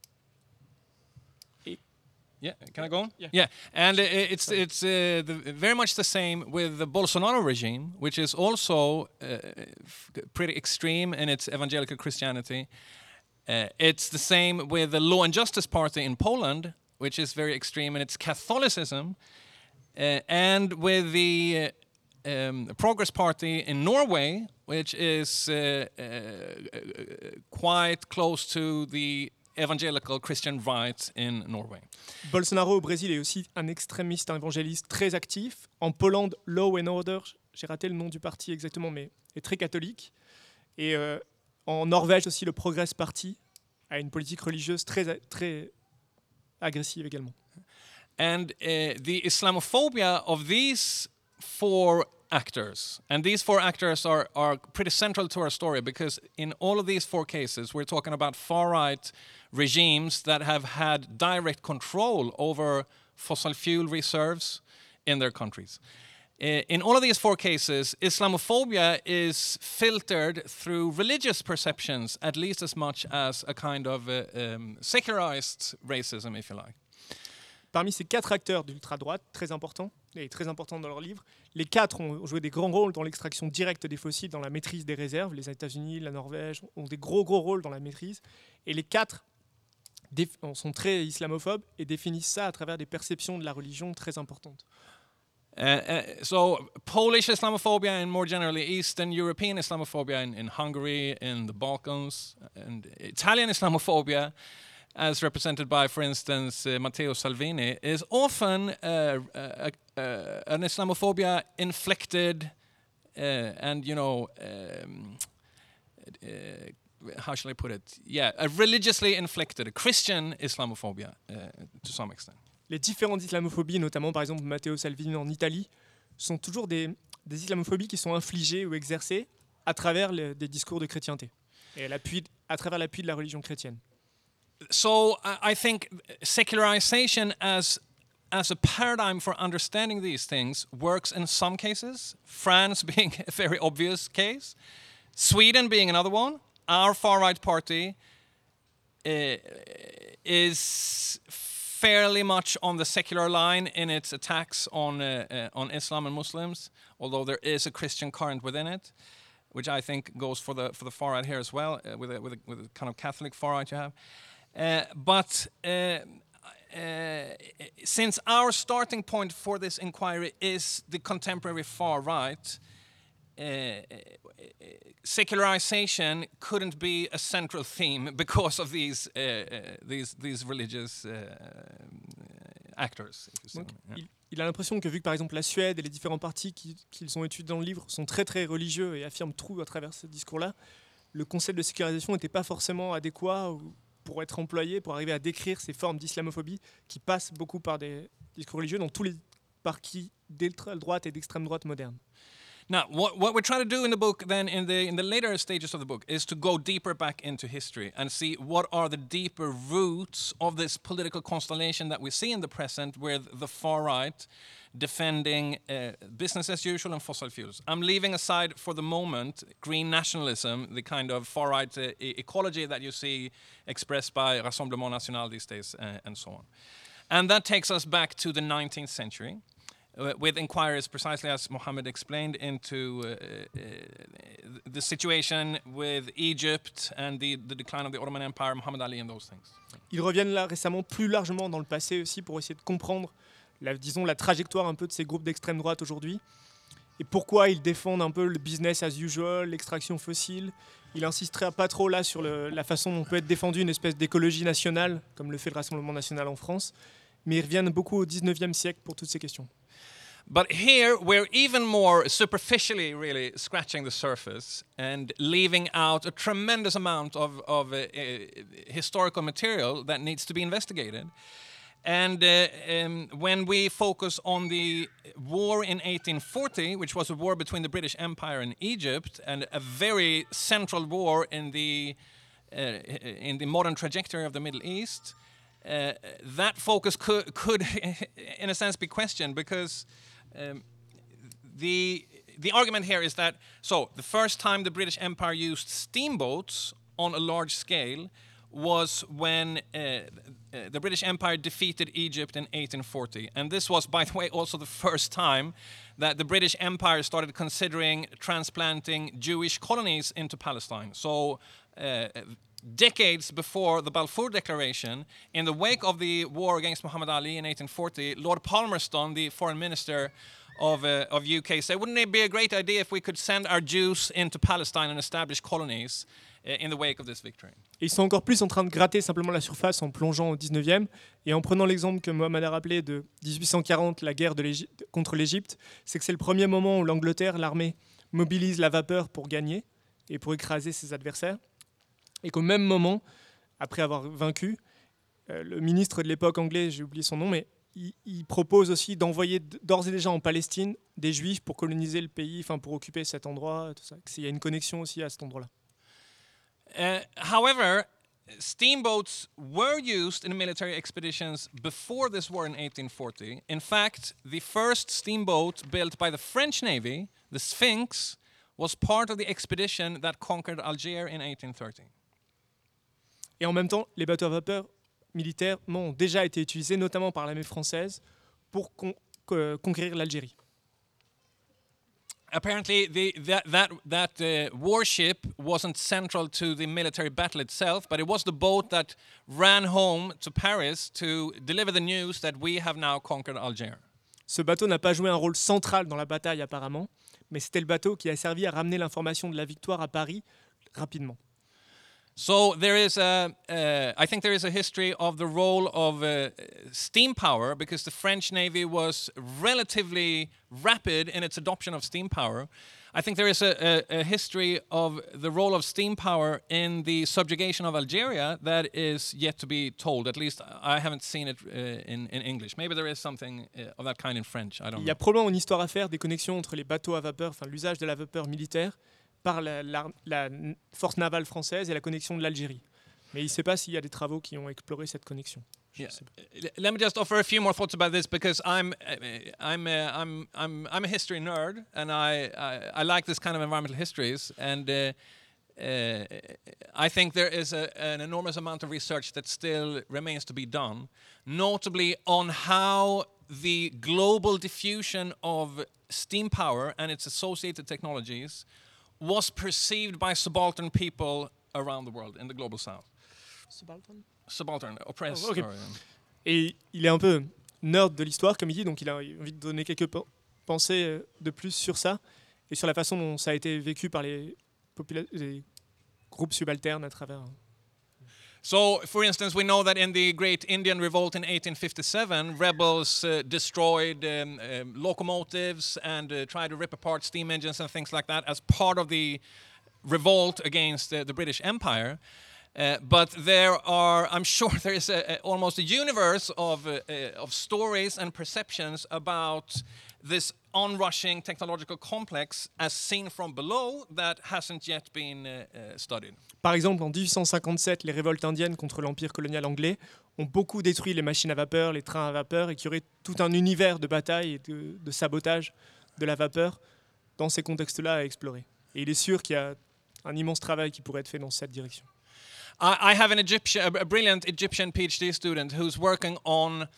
Yeah, can I go on? Yeah. Yeah, and uh, it's it's uh, the, very much the same with the Bolsonaro regime, which is also uh, f- pretty extreme in its evangelical Christianity. Uh, it's the same with the Law and Justice Party in Poland, which is very extreme in its Catholicism, uh, and with the uh, um, Progress Party in Norway, which is uh, uh, quite close to the evangelical Christian right in Norway. Bolsonaro au Brésil est aussi un extrémiste, un évangéliste très actif. En Pologne, Law and Order, j'ai raté le nom du parti exactement, mais est très catholique. Et euh, en Norvège aussi, le Progress Party a une politique religieuse très, très agressive également. And uh, the Islamophobia of these four actors, and these four actors are, are pretty central to our story, because in all of these four cases, we're talking about far-right regimes that have had direct control over fossil fuel reserves in their countries. Uh, in all of these four cases, Islamophobia is filtered through religious perceptions at least as much as a kind of uh, um, secularized racism, if you like. Parmi ces quatre acteurs d'ultra-droite, très importants, et très importants dans leur livre, les quatre ont joué des grands rôles dans l'extraction directe des fossiles, dans la maîtrise des réserves. Les États-Unis, la Norvège ont des gros gros rôles dans la maîtrise. Et les quatre déf- sont très islamophobes et définissent ça à travers des perceptions de la religion très importantes. Uh, uh, so Polish Islamophobia and more generally Eastern European Islamophobia in, in Hungary, in the Balkans, and Italian Islamophobia, as represented by, for instance, uh, Matteo Salvini, is often uh, uh, uh, an Islamophobia inflicted uh, and, you know, um, uh, how shall I put it? Yeah, a religiously inflicted, a Christian Islamophobia uh, to some extent. Les différentes islamophobies, notamment par exemple Matteo Salvini en Italie, sont toujours des, des islamophobies qui sont infligées ou exercées à travers le, des discours de chrétienté et à, l'appui, à travers l'appui de la religion chrétienne. So uh, I think secularization as as a paradigm for understanding these things works in some cases, France being a very obvious case, Sweden being another one. Our far-right party uh, is fairly much on the secular line in its attacks on uh, uh, on Islam and Muslims, although there is a Christian current within it, which I think goes for the for the far right here as well, uh, with a, with a, with a kind of Catholic far right you have. Uh, but uh, uh, since our starting point for this inquiry is the contemporary far right, uh, secularization couldn't be a central theme because of these uh, uh, these these religious uh, actors. Donc, yeah. il, il a l'impression que vu que par exemple la Suède et les différents partis qui, qu'ils ont étudiés dans le livre sont très très religieux et affirment tout à travers ce discours-là, le concept de sécularisation n'était pas forcément adéquat ou, pour être employé, pour arriver à décrire ces formes d'islamophobie qui passent beaucoup par des discours religieux dans tous les partis d'ultra-droite et d'extrême droite modernes. Now, what, what we're trying to do in the book, then, in the in the later stages of the book, is to go deeper back into history and see what are the deeper roots of this political constellation that we see in the present, with the far right defending uh, business as usual and fossil fuels. I'm leaving aside for the moment green nationalism, the kind of far right uh, e- ecology that you see expressed by Rassemblement National these days, uh, and so on. And that takes us back to the nineteenth century. uh, with inquiries precisely as Mohammed explained into uh, uh, the situation with Egypt and the, the decline of the Ottoman Empire, Muhammad Ali and those things. Ils reviennent là récemment plus largement dans le passé aussi pour essayer de comprendre la, disons, la trajectoire un peu de ces groupes d'extrême droite aujourd'hui et pourquoi ils défendent un peu le business as usual, l'extraction fossile. Il insisterait pas trop là sur le, la façon dont peut être défendue une espèce d'écologie nationale, comme le fait le Rassemblement national en France, mais ils reviennent beaucoup au dix-neuvième siècle pour toutes ces questions. But here we're even more superficially really scratching the surface and leaving out a tremendous amount of, of uh, uh, historical material that needs to be investigated. And uh, um, when we focus on the war in eighteen forty, which was a war between the British Empire and Egypt, and a very central war in the uh, in the modern trajectory of the Middle East, uh, that focus could, could, in a sense, be questioned because um, the the argument here is that so the first time the British Empire used steamboats on a large scale was when uh, uh, the British Empire defeated Egypt in eighteen forty. And this was, by the way, also the first time that the British Empire started considering transplanting Jewish colonies into Palestine. So uh, decades before the Balfour Declaration, in the wake of the war against Muhammad Ali in eighteen forty, Lord Palmerston, the foreign minister of, uh, of U K, said, wouldn't it be a great idea if we could send our Jews into Palestine and establish colonies in the wake of this victory? Et ils sont encore plus en train de gratter simplement la surface en plongeant au dix-neuvième et en prenant l'exemple que Mohamed a rappelé de dix-huit cent quarante, la guerre de l'Égypte, contre l'Égypte, c'est que c'est le premier moment où l'Angleterre, l'armée, mobilise la vapeur pour gagner et pour écraser ses adversaires. Et qu'au même moment, après avoir vaincu, euh, le ministre de l'époque anglais, j'ai oublié son nom, mais il, il propose aussi d'envoyer d'ores et déjà en Palestine des Juifs pour coloniser le pays, enfin pour occuper cet endroit, tout ça. Il y a une connexion aussi à cet endroit-là. Uh, however, steamboats were used in military expeditions before this war in eighteen forty. In fact, the first steamboat built by the French Navy, the Sphinx, was part of the expedition that conquered Algiers in eighteen thirty. Et en même temps, les bateaux à vapeur militaires ont déjà été utilisés, notamment par l'armée française, pour con- con- conquérir l'Algérie. Apparently, the, that, that, that uh, warship wasn't central to the military battle itself, but it was the boat that ran home to Paris to deliver the news that we have now conquered Algiers. Ce bateau n'a pas joué un rôle central dans la bataille apparemment, mais c'était le bateau qui a servi à ramener l'information de la victoire à Paris rapidement. So there is a, uh, I think there is a history of the role of uh, steam power, because the French Navy was relatively rapid in its adoption of steam power. I think there is a, a, a history of the role of steam power in the subjugation of Algeria that is yet to be told. At least I haven't seen it uh, in, in English. Maybe there is something uh, of that kind in French. I don't know. Il y a probablement une histoire à faire des connexions entre les bateaux à vapeur, enfin l'usage de la vapeur militaire par la, la, la force navale française et la connexion de l'Algérie. Mais il ne sait pas s'il y a des travaux qui ont exploré cette connexion. Yeah. Let me just offer a few more thoughts about this, because I'm I'm uh, I'm I'm I'm a history nerd, and I I, I like this kind of environmental histories, and uh, uh, I think there is a, an enormous amount of research that still remains to be done, notably on how the global diffusion of steam power and its associated technologies was perceived by subaltern people around the world in the global south. Subaltern Subaltern, oppressed. Oh, okay. or, um, Et il est un peu nerd de l'histoire, comme il dit, donc il a envie de donner quelques pensées de plus sur ça et sur la façon dont ça a été vécu par les, popula- les groupes subalternes à travers. So, for instance, we know that in the Great Indian Revolt in eighteen fifty-seven, rebels uh, destroyed um, um, locomotives and uh, tried to rip apart steam engines and things like that as part of the revolt against uh, the British Empire. Uh, but there are, I'm sure there is a, a, almost a universe of, uh, uh, of stories and perceptions about this onrushing technological complex as seen from below that hasn't yet been uh, uh, studied. Par exemple, en dix-huit cent cinquante-sept, les révoltes indiennes contre l'empire colonial anglais ont beaucoup détruit les machines à vapeur, les trains à vapeur, et qu'il y aurait tout un univers de bataille et de, de sabotage de la vapeur dans ces contextes-là à explorer. Et il est sûr qu'il y a un immense travail qui pourrait être fait dans cette direction. I, I have an Egyptian, a brilliant Egyptian PhD student who's working on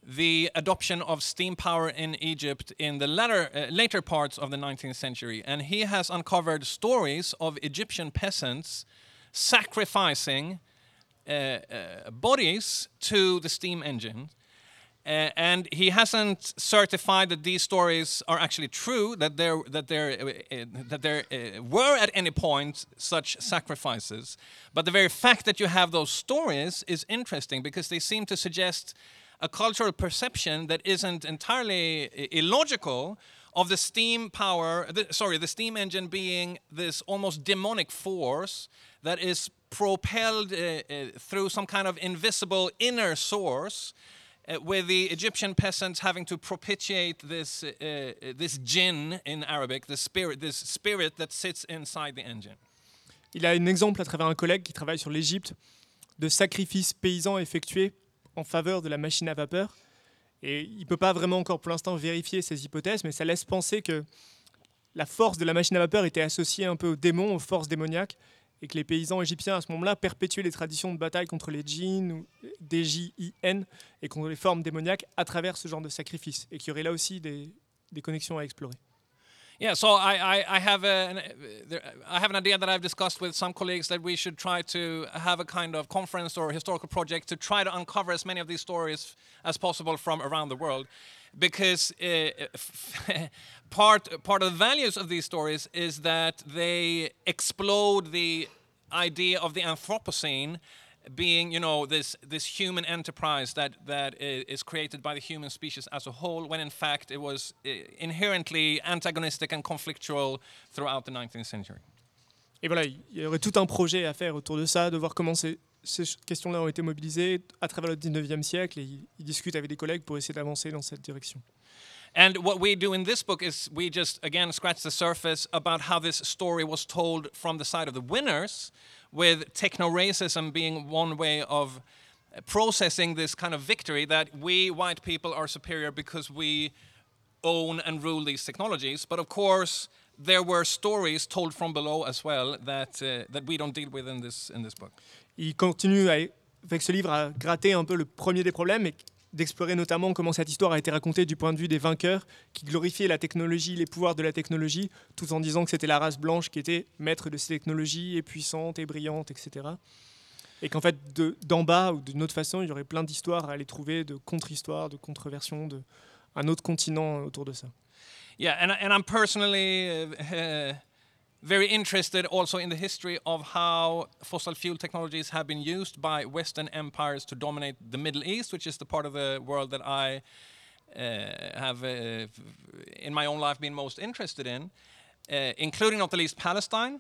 the adoption of steam power in Egypt in the latter, uh, later parts of the nineteenth century. And he has uncovered stories of Egyptian peasants sacrificing uh, uh, bodies to the steam engine. Uh, and he hasn't certified that these stories are actually true, that there that there uh, that there uh, were at any point such sacrifices. But the very fact that you have those stories is interesting because they seem to suggest a cultural perception that isn't entirely illogical of the steam power, the, sorry, the steam engine being this almost demonic force that is propelled uh, uh, through some kind of invisible inner source. Uh, with the Egyptian peasants having to propitiate this uh, uh, this jinn in Arabic, the spirit, this spirit that sits inside the engine. Il a un exemple à travers un collègue qui travaille sur l'Égypte de sacrifices paysans effectués en faveur de la machine à vapeur. Et il ne peut pas vraiment encore pour l'instant vérifier ces hypothèses, mais ça laisse penser que la force de la machine à vapeur était associée un peu aux démons, aux forces démoniaques, et que les paysans égyptiens à ce moment-là perpétuaient les traditions de bataille contre les djinns, ou D J I N, et contre les formes démoniaques à travers ce genre de sacrifice, et qu'il y aurait là aussi des, des connexions à explorer. Yeah, so I, I, I, have a, an, I have an idea that I've discussed with some colleagues that we should try to have a kind of conference or historical project to try to uncover as many of these stories as possible from around the world. Because uh, part, part of the values of these stories is that they explode the idea of the Anthropocene being, you know, this, this human enterprise that, that is created by the human species as a whole, when in fact it was inherently antagonistic and conflictual throughout the nineteenth century. Et voilà, il y aurait tout un projet à faire autour de ça, de voir comment ces, ces questions-là ont été mobilisées à travers le dix-neuvième siècle, et il, il discute avec des collègues pour essayer d'avancer dans cette direction. And what we do in this book is we just, again, scratch the surface about how this story was told from the side of the winners, with techno-racism being one way of processing this kind of victory that we white people are superior because we own and rule these technologies. But of course, there were stories told from below as well that uh, that we don't deal with in this in this book. Il continue à, avec ce livre à gratter un peu le premier des problèmes et d'explorer notamment comment cette histoire a été racontée du point de vue des vainqueurs qui glorifiaient la technologie, les pouvoirs de la technologie, tout en disant que c'était la race blanche qui était maître de ces technologies et puissante et brillante, et cetera. Et qu'en fait, de, d'en bas ou d'une autre façon, il y aurait plein d'histoires à aller trouver, de contre-histoires, de contre-versions, d'un autre continent autour de ça. Yeah, and, and I'm personally uh, very interested also in the history of how fossil fuel technologies have been used by Western empires to dominate the Middle East, which is the part of the world that I uh, have, uh, in my own life, been most interested in, uh, including not the least Palestine.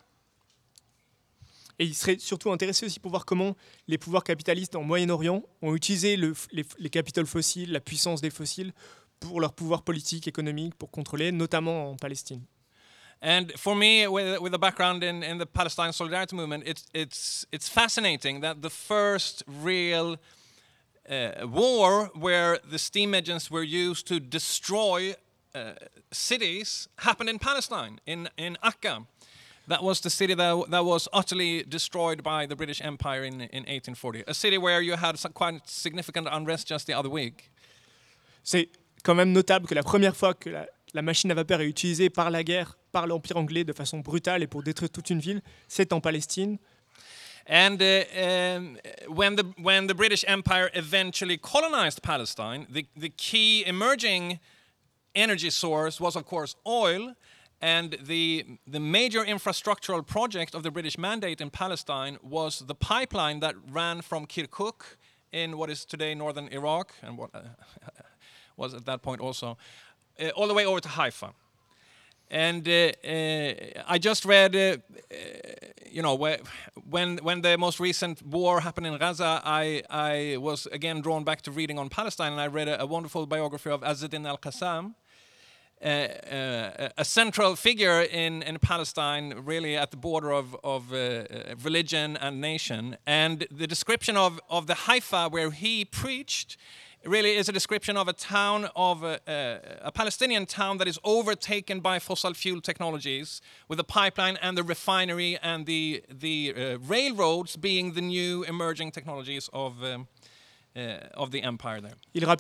Et il serait surtout intéressé aussi pour voir comment les pouvoirs capitalistes en Moyen-Orient ont utilisé le, les, les capitaux fossiles, la puissance des fossiles, pour leur pouvoir politique, économique, pour contrôler, notamment en Palestine. And for me, with, with a background in, in the Palestine Solidarity Movement, it's, it's, it's fascinating that the first real uh, war where the steam engines were used to destroy uh, cities happened in Palestine, in, in Akka. That was the city that, that was utterly destroyed by the British Empire in, in eighteen forty. A city where you had some quite significant unrest just the other week. C'est quand même notable que la première fois que la, la machine à vapeur est utilisée par la guerre, par l'Empire anglais de façon brutale et pour détruire toute une ville, c'est en Palestine. And uh, um, when, the, when the British Empire eventually colonized Palestine, the, the key emerging energy source was, of course, oil. And the, the major infrastructural project of the British Mandate in Palestine was the pipeline that ran from Kirkuk in what is today northern Iraq, and what uh, was at that point also, uh, all the way over to Haifa. And uh, uh, I just read, uh, uh, you know, when when the most recent war happened in Gaza, I, I was again drawn back to reading on Palestine, and I read a, a wonderful biography of Azzeddin al-Qassam, Uh, uh, a central figure in, in Palestine, really at the border of, of uh, religion and nation. And the description of, of the Haifa where he preached really is a description of a town, of a, a, a Palestinian town that is overtaken by fossil fuel technologies, with the pipeline and the refinery and the, the uh, railroads being the new emerging technologies of, um, uh, of the empire there. Il rappelait que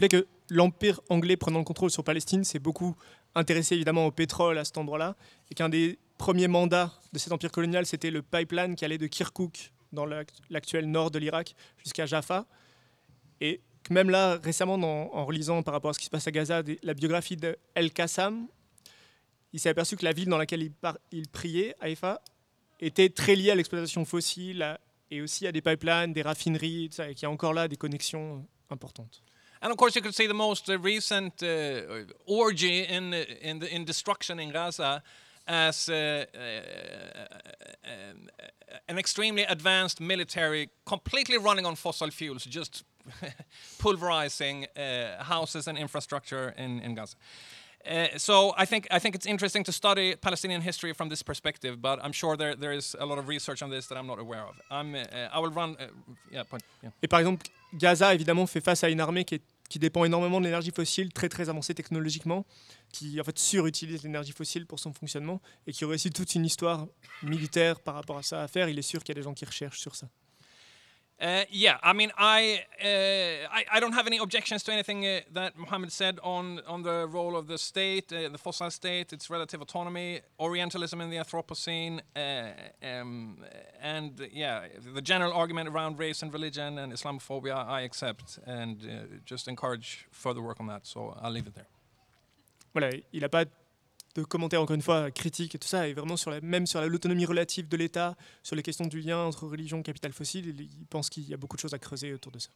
l'Empire anglais prenant le contrôle sur Palestine s'est beaucoup intéressé évidemment au pétrole à cet endroit-là, et qu'un des premiers mandats de cet empire colonial, c'était le pipeline qui allait de Kirkouk, dans l'actuel nord de l'Irak, jusqu'à Jaffa. Et même là, récemment, dans, en relisant par rapport à ce qui se passe à Gaza, des, la biographie d'El-Qassam, il s'est aperçu que la ville dans laquelle il, par, il priait, Haïfa, était très liée à l'exploitation fossile à, et aussi à des pipelines, des raffineries, tout ça, et qu'il y a encore là des connexions importantes. And of course, you could see the most uh, recent uh, orgy in in the in destruction in Gaza as uh, uh, um, an extremely advanced military, completely running on fossil fuels, just pulverizing uh, houses and infrastructure in in Gaza. Uh, so I think I think it's interesting to study Palestinian history from this perspective, but I'm sure there there is a lot of research on this that I'm not aware of. I'm, uh, I will run. Uh, yeah, point. Yeah. Et par exemple, Gaza évidemment fait face à une armée qui, est, qui dépend énormément de l'énergie fossile, très très avancée technologiquement, qui en fait surutilise l'énergie fossile pour son fonctionnement et qui aurait aussi toute une histoire militaire par rapport à ça à faire. Il est sûr qu'il y a des gens qui recherchent sur ça. Uh, yeah, I mean, I, uh, I I don't have any objections to anything uh, that Mohammed said on on the role of the state, uh, the fossil state, its relative autonomy, Orientalism in the Anthropocene, uh, um, and uh, yeah, the general argument around race and religion and Islamophobia, I accept, and uh, just encourage further work on that. So I'll leave it there. Voilà, il n'a pas de commentaires encore une fois critiques et tout ça, et vraiment sur la, même sur l'autonomie relative de l'État, sur les questions du lien entre religion et capital fossile, il, il pense qu'il y a beaucoup de choses à creuser autour de ça.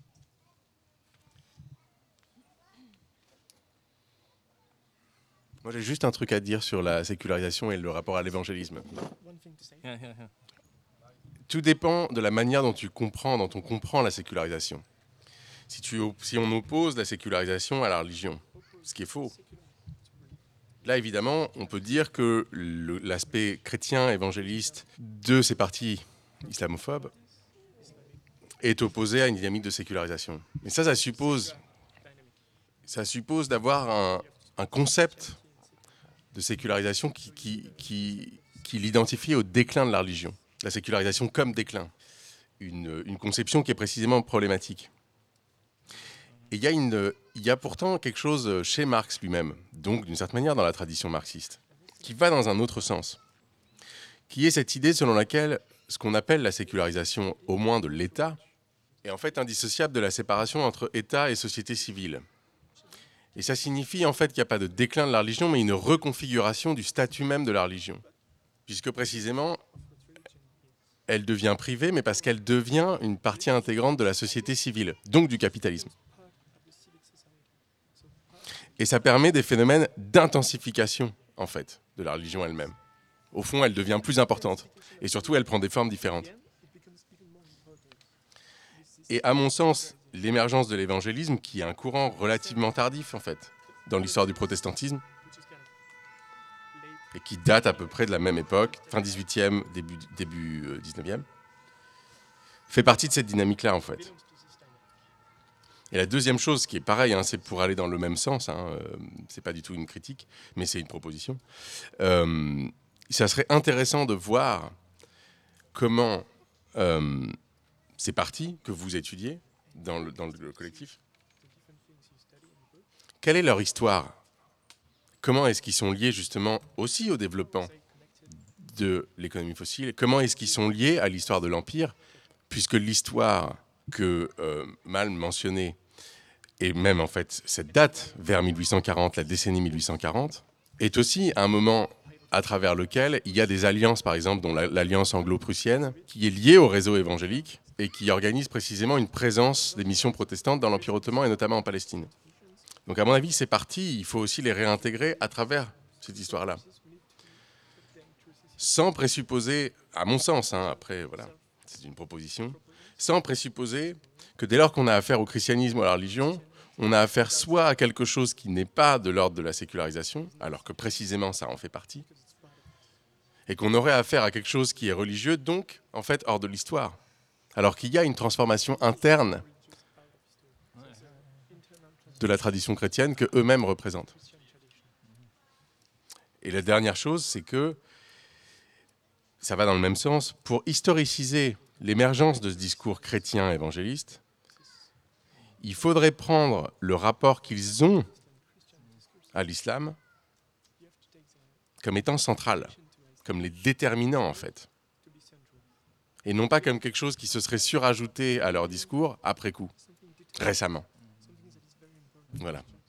Moi, j'ai juste un truc à dire sur la sécularisation et le rapport à l'évangélisme. Yeah, yeah, yeah. Tout dépend de la manière dont tu comprends, dont on comprend la sécularisation. Si, tu, si on oppose la sécularisation à la religion, ce qui est faux. Là, évidemment, on peut dire que le, l'aspect chrétien évangéliste de ces partis islamophobes est opposé à une dynamique de sécularisation. Mais ça, ça suppose, ça suppose d'avoir un, un concept de sécularisation qui, qui, qui, qui l'identifie au déclin de la religion. La sécularisation comme déclin. Une, une conception qui est précisément problématique. Et il y a une, il y a pourtant quelque chose chez Marx lui-même, donc d'une certaine manière dans la tradition marxiste, qui va dans un autre sens, qui est cette idée selon laquelle ce qu'on appelle la sécularisation, au moins de l'État, est en fait indissociable de la séparation entre État et société civile. Et ça signifie en fait qu'il n'y a pas de déclin de la religion, mais une reconfiguration du statut même de la religion, puisque précisément, elle devient privée, mais parce qu'elle devient une partie intégrante de la société civile, donc du capitalisme. Et ça permet des phénomènes d'intensification, en fait, de la religion elle-même. Au fond, elle devient plus importante. Et surtout, elle prend des formes différentes. Et à mon sens, l'émergence de l'évangélisme, qui est un courant relativement tardif, en fait, dans l'histoire du protestantisme, et qui date à peu près de la même époque, fin dix-huitième, début, début euh, dix-neuvième, fait partie de cette dynamique-là, en fait. Et la deuxième chose qui est pareil, hein, c'est pour aller dans le même sens, hein, euh, c'est pas du tout une critique, mais c'est une proposition. Euh, ça serait intéressant de voir comment euh, ces partis que vous étudiez dans le, dans le collectif, quelle est leur histoire ? Comment est-ce qu'ils sont liés justement aussi au développement de l'économie fossile ? Comment est-ce qu'ils sont liés à l'histoire de l'Empire ? Puisque l'histoire que euh, Mal mentionnait, et même en fait cette date vers mille huit cent quarante, la décennie mille huit cent quarante, est aussi un moment à travers lequel il y a des alliances, par exemple, dont l'alliance anglo-prussienne, qui est liée au réseau évangélique et qui organise précisément une présence des missions protestantes dans l'Empire ottoman et notamment en Palestine. Donc à mon avis, ces parties, il faut aussi les réintégrer à travers cette histoire-là. Sans présupposer, à mon sens, hein, après, voilà, c'est une proposition, sans présupposer que dès lors qu'on a affaire au christianisme ou à la religion, on a affaire soit à quelque chose qui n'est pas de l'ordre de la sécularisation, alors que précisément ça en fait partie, et qu'on aurait affaire à quelque chose qui est religieux, donc en fait hors de l'histoire, alors qu'il y a une transformation interne de la tradition chrétienne que eux-mêmes représentent. Et la dernière chose, c'est que ça va dans le même sens. Pour historiciser l'émergence de ce discours chrétien évangéliste, il faudrait prendre le rapport qu'ils ont à l'islam comme étant central, comme les déterminants en fait, et non pas comme quelque chose qui se serait surajouté à leur discours après coup, récemment. Voilà.